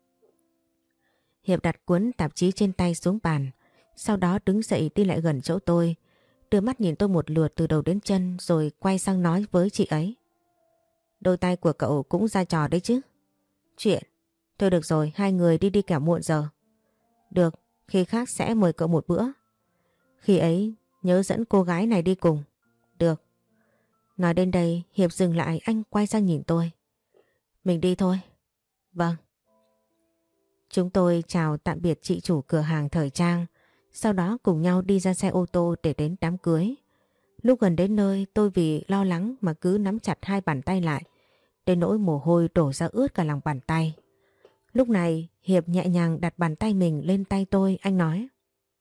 Speaker 1: Hiệp đặt cuốn tạp chí trên tay xuống bàn. Sau đó đứng dậy đi lại gần chỗ tôi. Đưa mắt nhìn tôi một lượt từ đầu đến chân rồi quay sang nói với chị ấy. Đôi tay của cậu cũng ra trò đấy chứ. Chuyện. Thôi được rồi, hai người đi đi kẻo muộn giờ. Được, khi khác sẽ mời cậu một bữa. Khi ấy nhớ dẫn cô gái này đi cùng. Được. Nói đến đây Hiệp dừng lại, anh quay sang nhìn tôi. Mình đi thôi. Vâng. Chúng tôi chào tạm biệt chị chủ cửa hàng thời trang. Sau đó cùng nhau đi ra xe ô tô để đến đám cưới. Lúc gần đến nơi tôi vì lo lắng mà cứ nắm chặt hai bàn tay lại. Đến nỗi mồ hôi đổ ra ướt cả lòng bàn tay. Lúc này Hiệp nhẹ nhàng đặt bàn tay mình lên tay tôi, anh nói.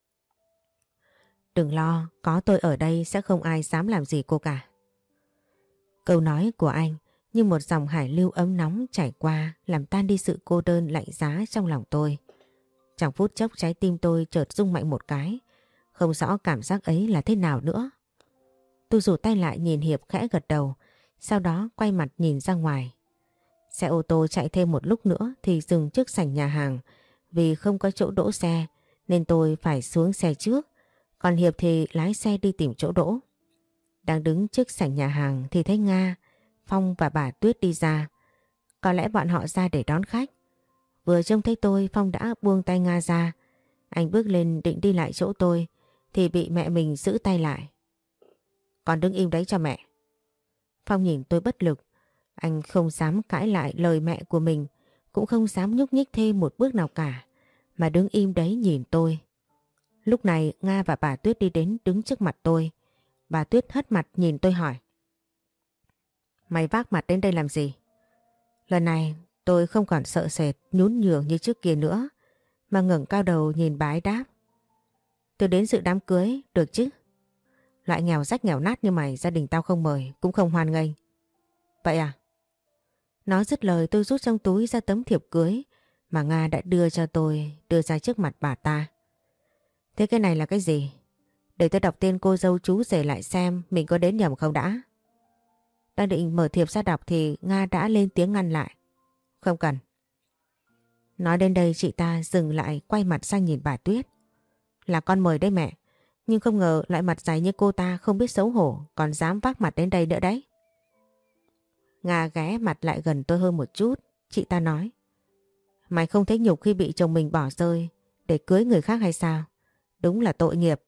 Speaker 1: Đừng lo, có tôi ở đây sẽ không ai dám làm gì cô cả. Câu nói của anh như một dòng hải lưu ấm nóng chảy qua làm tan đi sự cô đơn lạnh giá trong lòng tôi. Trong phút chốc trái tim tôi chợt rung mạnh một cái, không rõ cảm giác ấy là thế nào nữa. Tôi rủ tay lại nhìn Hiệp khẽ gật đầu, sau đó quay mặt nhìn ra ngoài. Xe ô tô chạy thêm một lúc nữa thì dừng trước sảnh nhà hàng. Vì không có chỗ đỗ xe nên tôi phải xuống xe trước, còn Hiệp thì lái xe đi tìm chỗ đỗ. Đang đứng trước sảnh nhà hàng thì thấy Nga, Phong và bà Tuyết đi ra. Có lẽ bọn họ ra để đón khách. Vừa trông thấy tôi, Phong đã buông tay Nga ra. Anh bước lên định đi lại chỗ tôi thì bị mẹ mình giữ tay lại. Con đứng im đấy cho mẹ. Phong nhìn tôi bất lực. Anh không dám cãi lại lời mẹ của mình, cũng không dám nhúc nhích thêm một bước nào cả, mà đứng im đấy nhìn tôi. Lúc này Nga và bà Tuyết đi đến đứng trước mặt tôi. Bà Tuyết hất mặt nhìn tôi hỏi. Mày vác mặt đến đây làm gì? Lần này tôi không còn sợ sệt nhún nhường như trước kia nữa, mà ngẩng cao đầu nhìn bà ấy đáp. Tôi đến dự đám cưới, được chứ? Loại nghèo rách nghèo nát như mày gia đình tao không mời, cũng không hoan nghênh. Vậy à? Nói dứt lời tôi rút trong túi ra tấm thiệp cưới mà Nga đã đưa cho tôi, đưa ra trước mặt bà ta. Thế cái này là cái gì? Để tôi đọc tên cô dâu chú rể lại xem mình có đến nhầm không đã. Đang định mở thiệp ra đọc thì Nga đã lên tiếng ngăn lại. Không cần. Nói đến đây chị ta dừng lại, quay mặt sang nhìn bà Tuyết. Là con mời đấy mẹ, nhưng không ngờ lại mặt dày như cô ta không biết xấu hổ, còn dám vác mặt đến đây nữa đấy. Nga ghé mặt lại gần tôi hơn một chút, chị ta nói. Mày không thấy nhục khi bị chồng mình bỏ rơi để cưới người khác hay sao? Đúng là tội nghiệp.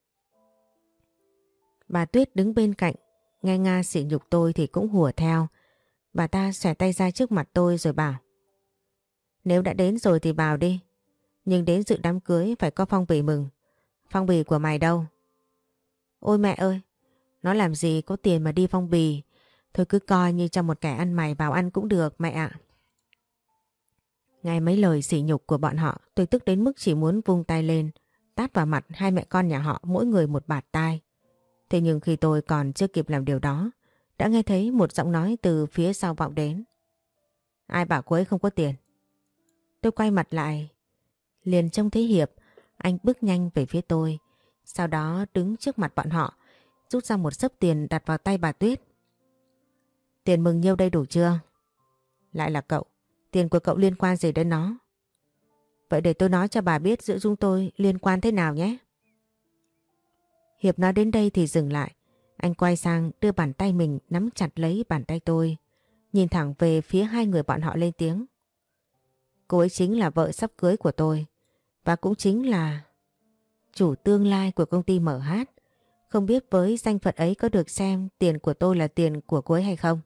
Speaker 1: Bà Tuyết đứng bên cạnh, nghe Nga sỉ nhục tôi thì cũng hùa theo. Bà ta xòe tay ra trước mặt tôi rồi bảo. Nếu đã đến rồi thì vào đi. Nhưng đến dự đám cưới phải có phong bì mừng. Phong bì của mày đâu? Ôi mẹ ơi, nó làm gì có tiền mà đi phong bì. Thôi cứ coi như cho một kẻ ăn mày vào ăn cũng được mẹ ạ. Nghe mấy lời sỉ nhục của bọn họ, tôi tức đến mức chỉ muốn vung tay lên, tát vào mặt hai mẹ con nhà họ mỗi người một bạt tai. Thế nhưng khi tôi còn chưa kịp làm điều đó, đã nghe thấy một giọng nói từ phía sau vọng đến. Ai bảo cô ấy không có tiền? Tôi quay mặt lại, liền trông thấy Hiệp. Anh bước nhanh về phía tôi, sau đó đứng trước mặt bọn họ, rút ra một xấp tiền đặt vào tay bà Tuyết. Tiền mừng nhiêu đây đủ chưa? Lại là cậu, tiền của cậu liên quan gì đến nó? Vậy để tôi nói cho bà biết giữa chúng tôi liên quan thế nào nhé. Hiệp nói đến đây thì dừng lại. Anh quay sang đưa bàn tay mình nắm chặt lấy bàn tay tôi, nhìn thẳng về phía hai người bọn họ lên tiếng. Cô ấy chính là vợ sắp cưới của tôi, và cũng chính là chủ tương lai của công ty em hát. Không biết với danh phận ấy có được xem tiền của tôi là tiền của cô ấy hay không?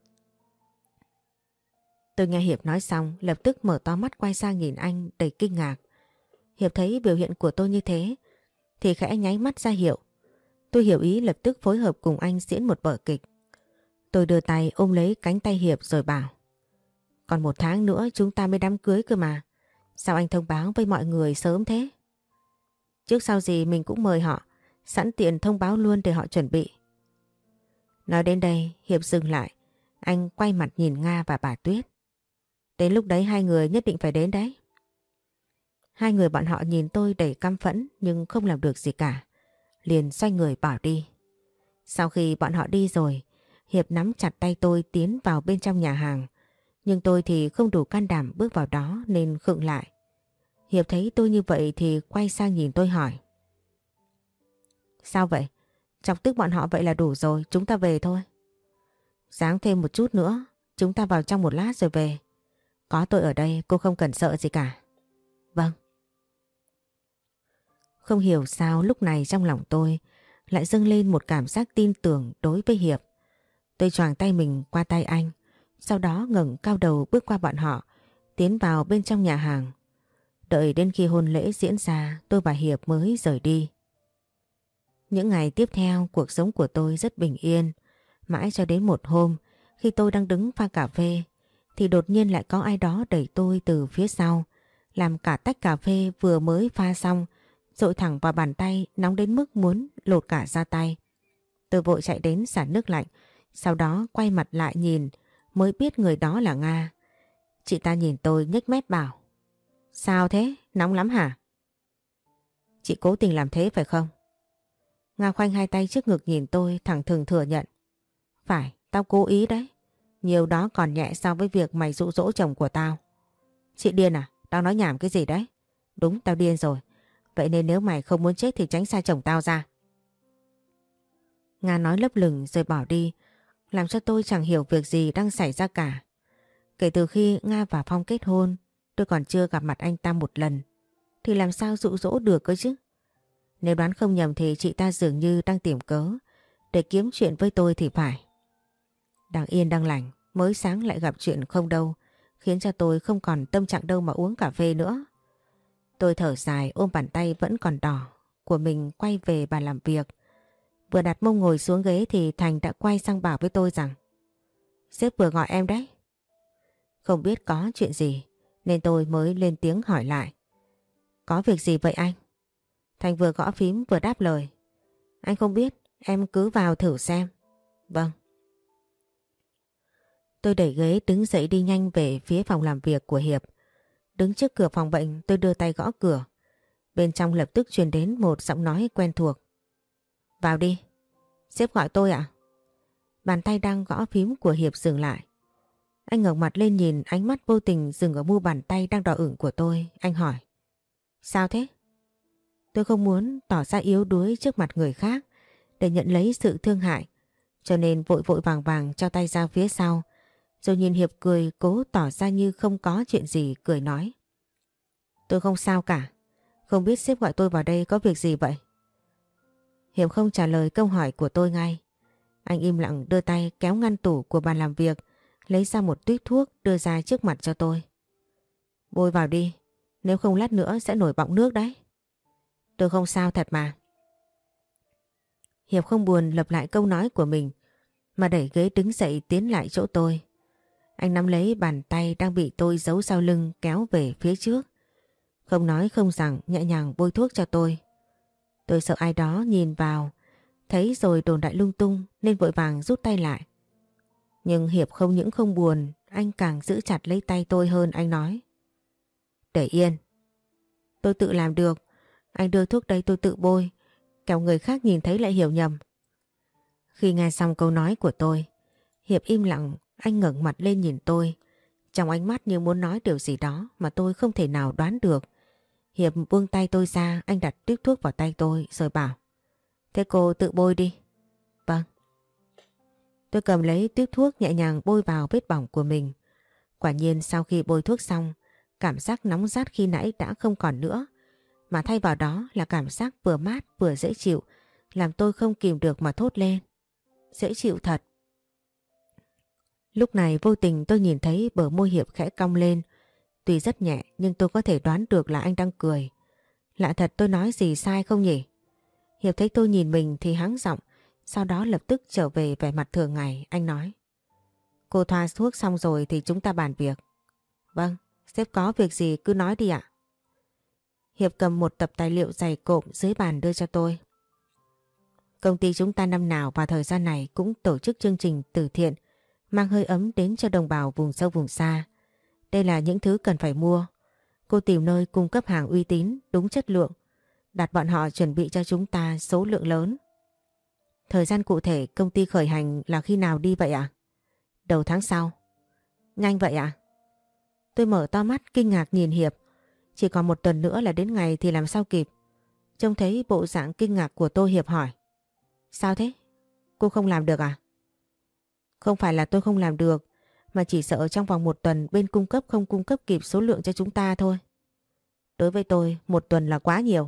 Speaker 1: Tôi nghe Hiệp nói xong, lập tức mở to mắt quay sang nhìn anh đầy kinh ngạc. Hiệp thấy biểu hiện của tôi như thế thì khẽ nháy mắt ra hiệu. Tôi hiểu ý, lập tức phối hợp cùng anh diễn một vở kịch. Tôi đưa tay ôm lấy cánh tay Hiệp rồi bảo. Còn một tháng nữa chúng ta mới đám cưới cơ mà. Sao anh thông báo với mọi người sớm thế? Trước sau gì mình cũng mời họ, sẵn tiện thông báo luôn để họ chuẩn bị. Nói đến đây Hiệp dừng lại. Anh quay mặt nhìn Nga và bà Tuyết. Đến lúc đấy hai người nhất định phải đến đấy. Hai người bọn họ nhìn tôi đầy căm phẫn nhưng không làm được gì cả, liền xoay người bỏ đi. Sau khi bọn họ đi rồi, Hiệp nắm chặt tay tôi tiến vào bên trong nhà hàng. Nhưng tôi thì không đủ can đảm bước vào đó nên khựng lại. Hiệp thấy tôi như vậy thì quay sang nhìn tôi hỏi. Sao vậy? Chọc tức bọn họ vậy là đủ rồi, chúng ta về thôi. Ráng thêm một chút nữa, chúng ta vào trong một lát rồi về. Có tôi ở đây, cô không cần sợ gì cả. Vâng. Không hiểu sao lúc này trong lòng tôi lại dâng lên một cảm giác tin tưởng đối với Hiệp. Tôi choàng tay mình qua tay anh, sau đó ngẩng cao đầu bước qua bọn họ, tiến vào bên trong nhà hàng. Đợi đến khi hôn lễ diễn ra, tôi và Hiệp mới rời đi. Những ngày tiếp theo, cuộc sống của tôi rất bình yên. Mãi cho đến một hôm, khi tôi đang đứng pha cà phê, thì đột nhiên lại có ai đó đẩy tôi từ phía sau, làm cả tách cà phê vừa mới pha xong dội thẳng vào bàn tay, nóng đến mức muốn lột cả ra tay. Tôi vội chạy đến xả nước lạnh, sau đó quay mặt lại nhìn mới biết người đó là Nga. Chị ta nhìn tôi nhếch mép bảo. Sao thế? Nóng lắm hả? Chị cố tình làm thế phải không? Nga khoanh hai tay trước ngực nhìn tôi, thẳng thừng thừa nhận. Phải, tao cố ý đấy. Nhiều đó còn nhẹ so với việc mày dụ dỗ chồng của tao. Chị điên à? Tao nói nhảm cái gì đấy? Đúng, tao điên rồi. Vậy nên nếu mày không muốn chết thì tránh xa chồng tao ra. Nga nói lấp lửng rồi bỏ đi, làm cho tôi chẳng hiểu việc gì đang xảy ra cả. Kể từ khi Nga và Phong kết hôn, tôi còn chưa gặp mặt anh ta một lần. Thì làm sao dụ dỗ được cơ chứ? Nếu đoán không nhầm thì chị ta dường như đang tìm cớ để kiếm chuyện với tôi thì phải. Đang yên đang lành, mới sáng lại gặp chuyện không đâu, khiến cho tôi không còn tâm trạng đâu mà uống cà phê nữa. Tôi thở dài ôm bàn tay vẫn còn đỏ của mình quay về bàn làm việc. Vừa đặt mông ngồi xuống ghế thì Thành đã quay sang bảo với tôi rằng sếp vừa gọi em đấy. Không biết có chuyện gì nên tôi mới lên tiếng hỏi lại. Có việc gì vậy anh? Thành vừa gõ phím vừa đáp lời. Anh không biết, em cứ vào thử xem. Vâng. Tôi đẩy ghế đứng dậy đi nhanh về phía phòng làm việc của Hiệp. Đứng trước cửa phòng bệnh tôi đưa tay gõ cửa. Bên trong lập tức truyền đến một giọng nói quen thuộc. Vào đi. Sếp gọi tôi ạ? Bàn tay đang gõ phím của Hiệp dừng lại. Anh ngẩng mặt lên nhìn, ánh mắt vô tình dừng ở mu bàn tay đang đỏ ửng của tôi. Anh hỏi. Sao thế? Tôi không muốn tỏ ra yếu đuối trước mặt người khác để nhận lấy sự thương hại, cho nên vội vội vàng vàng cho tay ra phía sau, rồi nhìn Hiệp cười, cố tỏ ra như không có chuyện gì, cười nói. Tôi không sao cả. Không biết sếp gọi tôi vào đây có việc gì vậy? Hiệp không trả lời câu hỏi của tôi ngay. Anh im lặng đưa tay kéo ngăn tủ của bàn làm việc, lấy ra một tuýp thuốc đưa ra trước mặt cho tôi. Bôi vào đi, nếu không lát nữa sẽ nổi bọng nước đấy. Tôi không sao thật mà. Hiệp không buồn lặp lại câu nói của mình mà đẩy ghế đứng dậy tiến lại chỗ tôi. Anh nắm lấy bàn tay đang bị tôi giấu sau lưng kéo về phía trước. Không nói không rằng nhẹ nhàng bôi thuốc cho tôi. Tôi sợ ai đó nhìn vào, thấy rồi đồn đại lung tung nên vội vàng rút tay lại. Nhưng Hiệp không những không buồn, anh càng giữ chặt lấy tay tôi hơn. Anh nói: Để yên, tôi tự làm được. Anh đưa thuốc đây tôi tự bôi, kẻo người khác nhìn thấy lại hiểu nhầm. Khi nghe xong câu nói của tôi, Hiệp im lặng. Anh ngẩng mặt lên nhìn tôi, trong ánh mắt như muốn nói điều gì đó mà tôi không thể nào đoán được. Hiệp buông tay tôi ra, anh đặt tiếp thuốc vào tay tôi rồi bảo: Thế cô tự bôi đi. Vâng. Tôi cầm lấy tiếp thuốc nhẹ nhàng bôi vào vết bỏng của mình. Quả nhiên sau khi bôi thuốc xong, cảm giác nóng rát khi nãy đã không còn nữa, mà thay vào đó là cảm giác vừa mát vừa dễ chịu, làm tôi không kìm được mà thốt lên: Dễ chịu thật. Lúc này vô tình tôi nhìn thấy bờ môi Hiệp khẽ cong lên. Tuy rất nhẹ nhưng tôi có thể đoán được là anh đang cười. Lạ thật, tôi nói gì sai không nhỉ? Hiệp thấy tôi nhìn mình thì hắng giọng, sau đó lập tức trở về vẻ mặt thường ngày. Anh nói: Cô thoa thuốc xong rồi thì chúng ta bàn việc. Vâng, sếp có việc gì cứ nói đi ạ. Hiệp cầm một tập tài liệu dày cộm dưới bàn đưa cho tôi. Công ty chúng ta năm nào vào thời gian này cũng tổ chức chương trình từ thiện mang hơi ấm đến cho đồng bào vùng sâu vùng xa. Đây là những thứ cần phải mua. Cô tìm nơi cung cấp hàng uy tín, đúng chất lượng, đặt bọn họ chuẩn bị cho chúng ta số lượng lớn. Thời gian cụ thể công ty khởi hành là khi nào đi vậy ạ? Đầu tháng sau. Nhanh vậy ạ? Tôi mở to mắt kinh ngạc nhìn Hiệp. Chỉ còn một tuần nữa là đến ngày thì làm sao kịp. Trông thấy bộ dạng kinh ngạc của tôi, Hiệp hỏi: Sao thế? Cô không làm được à? Không phải là tôi không làm được, mà chỉ sợ trong vòng một tuần bên cung cấp không cung cấp kịp số lượng cho chúng ta thôi. Đối với tôi, một tuần là quá nhiều.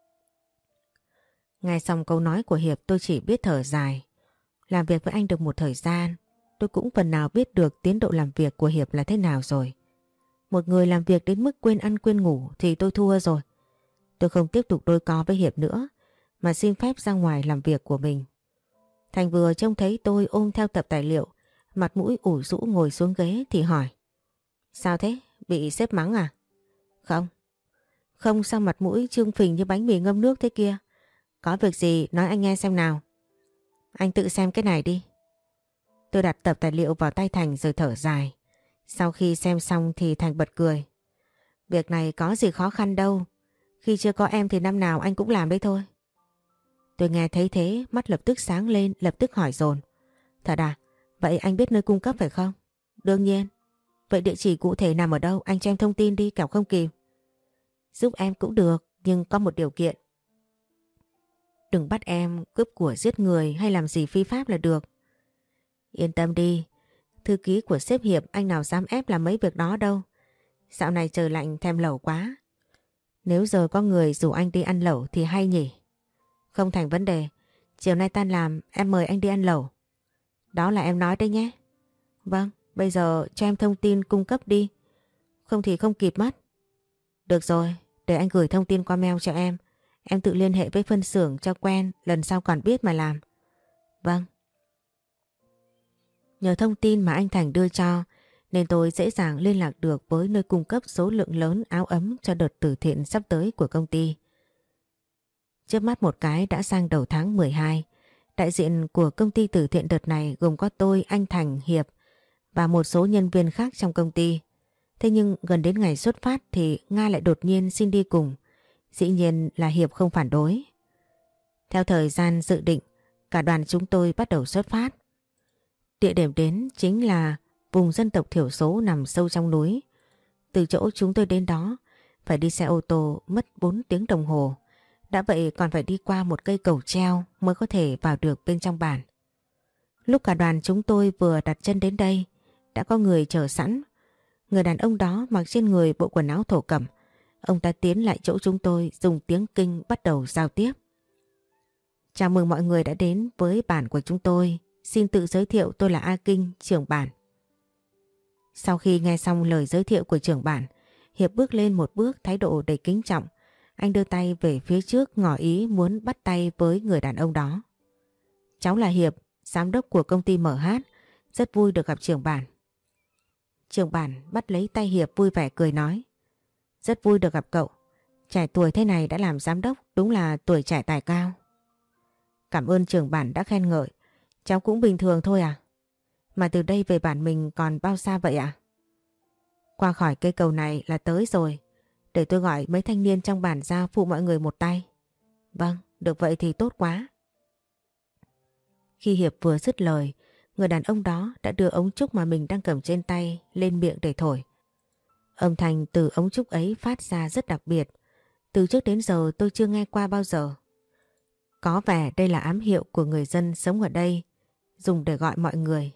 Speaker 1: Nghe xong câu nói của Hiệp tôi chỉ biết thở dài. Làm việc với anh được một thời gian, tôi cũng phần nào biết được tiến độ làm việc của Hiệp là thế nào rồi. Một người làm việc đến mức quên ăn quên ngủ thì tôi thua rồi. Tôi không tiếp tục đôi co với Hiệp nữa, mà xin phép ra ngoài làm việc của mình. Thành vừa trông thấy tôi ôm theo tập tài liệu, mặt mũi ủ rũ ngồi xuống ghế thì hỏi: Sao thế? Bị sếp mắng à? Không. Không sao mặt mũi trương phình như bánh mì ngâm nước thế kia? Có việc gì nói anh nghe xem nào. Anh tự xem cái này đi. Tôi đặt tập tài liệu vào tay Thành rồi thở dài. Sau khi xem xong thì Thành bật cười. Việc này có gì khó khăn đâu. Khi chưa có em thì năm nào anh cũng làm đấy thôi. Tôi nghe thấy thế, mắt lập tức sáng lên, lập tức hỏi dồn. Thật à? Vậy anh biết nơi cung cấp phải không? Đương nhiên. Vậy địa chỉ cụ thể nằm ở đâu? Anh cho em thông tin đi, kẻo không kịp. Giúp em cũng được, nhưng có một điều kiện. Đừng bắt em cướp của giết người hay làm gì phi pháp là được. Yên tâm đi, thư ký của sếp Hiệp anh nào dám ép làm mấy việc đó đâu. Dạo này trời lạnh thèm lẩu quá. Nếu giờ có người rủ anh đi ăn lẩu thì hay nhỉ? Không thành vấn đề, chiều nay tan làm em mời anh đi ăn lẩu. Đó là em nói đấy nhé. Vâng, bây giờ cho em thông tin cung cấp đi, không thì không kịp mất. Được rồi, để anh gửi thông tin qua mail cho em. Em tự liên hệ với phân xưởng cho quen, lần sau còn biết mà làm. Vâng. Nhờ thông tin mà anh Thành đưa cho nên tôi dễ dàng liên lạc được với nơi cung cấp số lượng lớn áo ấm cho đợt từ thiện sắp tới của công ty. Chớp mắt một cái đã sang đầu tháng mười hai. Đại diện của công ty từ thiện đợt này gồm có tôi, anh Thành, Hiệp và một số nhân viên khác trong công ty. Thế nhưng gần đến ngày xuất phát thì Nga lại đột nhiên xin đi cùng. Dĩ nhiên là Hiệp không phản đối. Theo thời gian dự định, cả đoàn chúng tôi bắt đầu xuất phát. Địa điểm đến chính là vùng dân tộc thiểu số nằm sâu trong núi. Từ chỗ chúng tôi đến đó phải đi xe ô tô mất bốn tiếng đồng hồ. Đã vậy còn phải đi qua một cây cầu treo mới có thể vào được bên trong bản. Lúc cả đoàn chúng tôi vừa đặt chân đến đây, đã có người chờ sẵn. Người đàn ông đó mặc trên người bộ quần áo thổ cẩm. Ông ta tiến lại chỗ chúng tôi dùng tiếng Kinh bắt đầu giao tiếp. Chào mừng mọi người đã đến với bản của chúng tôi. Xin tự giới thiệu, tôi là A Kinh, trưởng bản. Sau khi nghe xong lời giới thiệu của trưởng bản, Hiệp bước lên một bước, thái độ đầy kính trọng. Anh đưa tay về phía trước ngỏ ý muốn bắt tay với người đàn ông đó. Cháu là Hiệp, giám đốc của công ty em hát. Rất vui được gặp trưởng bản. Trưởng bản bắt lấy tay Hiệp vui vẻ cười nói. Rất vui được gặp cậu. Trẻ tuổi thế này đã làm giám đốc, đúng là tuổi trẻ tài cao. Cảm ơn trưởng bản đã khen ngợi. Cháu cũng bình thường thôi à? Mà từ đây về bản mình còn bao xa vậy ạ? À? Qua khỏi cây cầu này là tới rồi. Để tôi gọi mấy thanh niên trong bản ra phụ mọi người một tay. Vâng, được vậy thì tốt quá. Khi Hiệp vừa dứt lời, người đàn ông đó đã đưa ống trúc mà mình đang cầm trên tay lên miệng để thổi. Âm thanh từ ống trúc ấy phát ra rất đặc biệt. Từ trước đến giờ tôi chưa nghe qua bao giờ. Có vẻ đây là ám hiệu của người dân sống ở đây, dùng để gọi mọi người.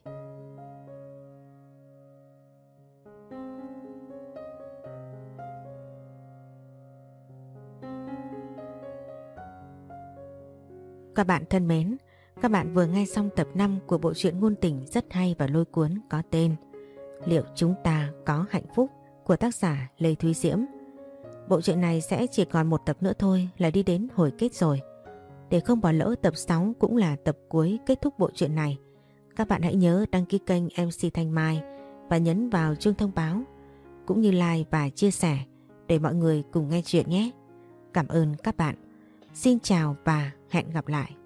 Speaker 1: Các bạn thân mến, các bạn vừa nghe xong tập năm của bộ truyện ngôn tình rất hay và lôi cuốn có tên Liệu chúng ta có hạnh phúc của tác giả Lê Thúy Diễm. Bộ truyện này sẽ chỉ còn một tập nữa thôi là đi đến hồi kết rồi. Để không bỏ lỡ tập sáu cũng là tập cuối kết thúc bộ truyện này, các bạn hãy nhớ đăng ký kênh em xê Thanh Mai và nhấn vào chuông thông báo, cũng như like và chia sẻ để mọi người cùng nghe chuyện nhé. Cảm ơn các bạn. Xin chào và hẹn gặp lại.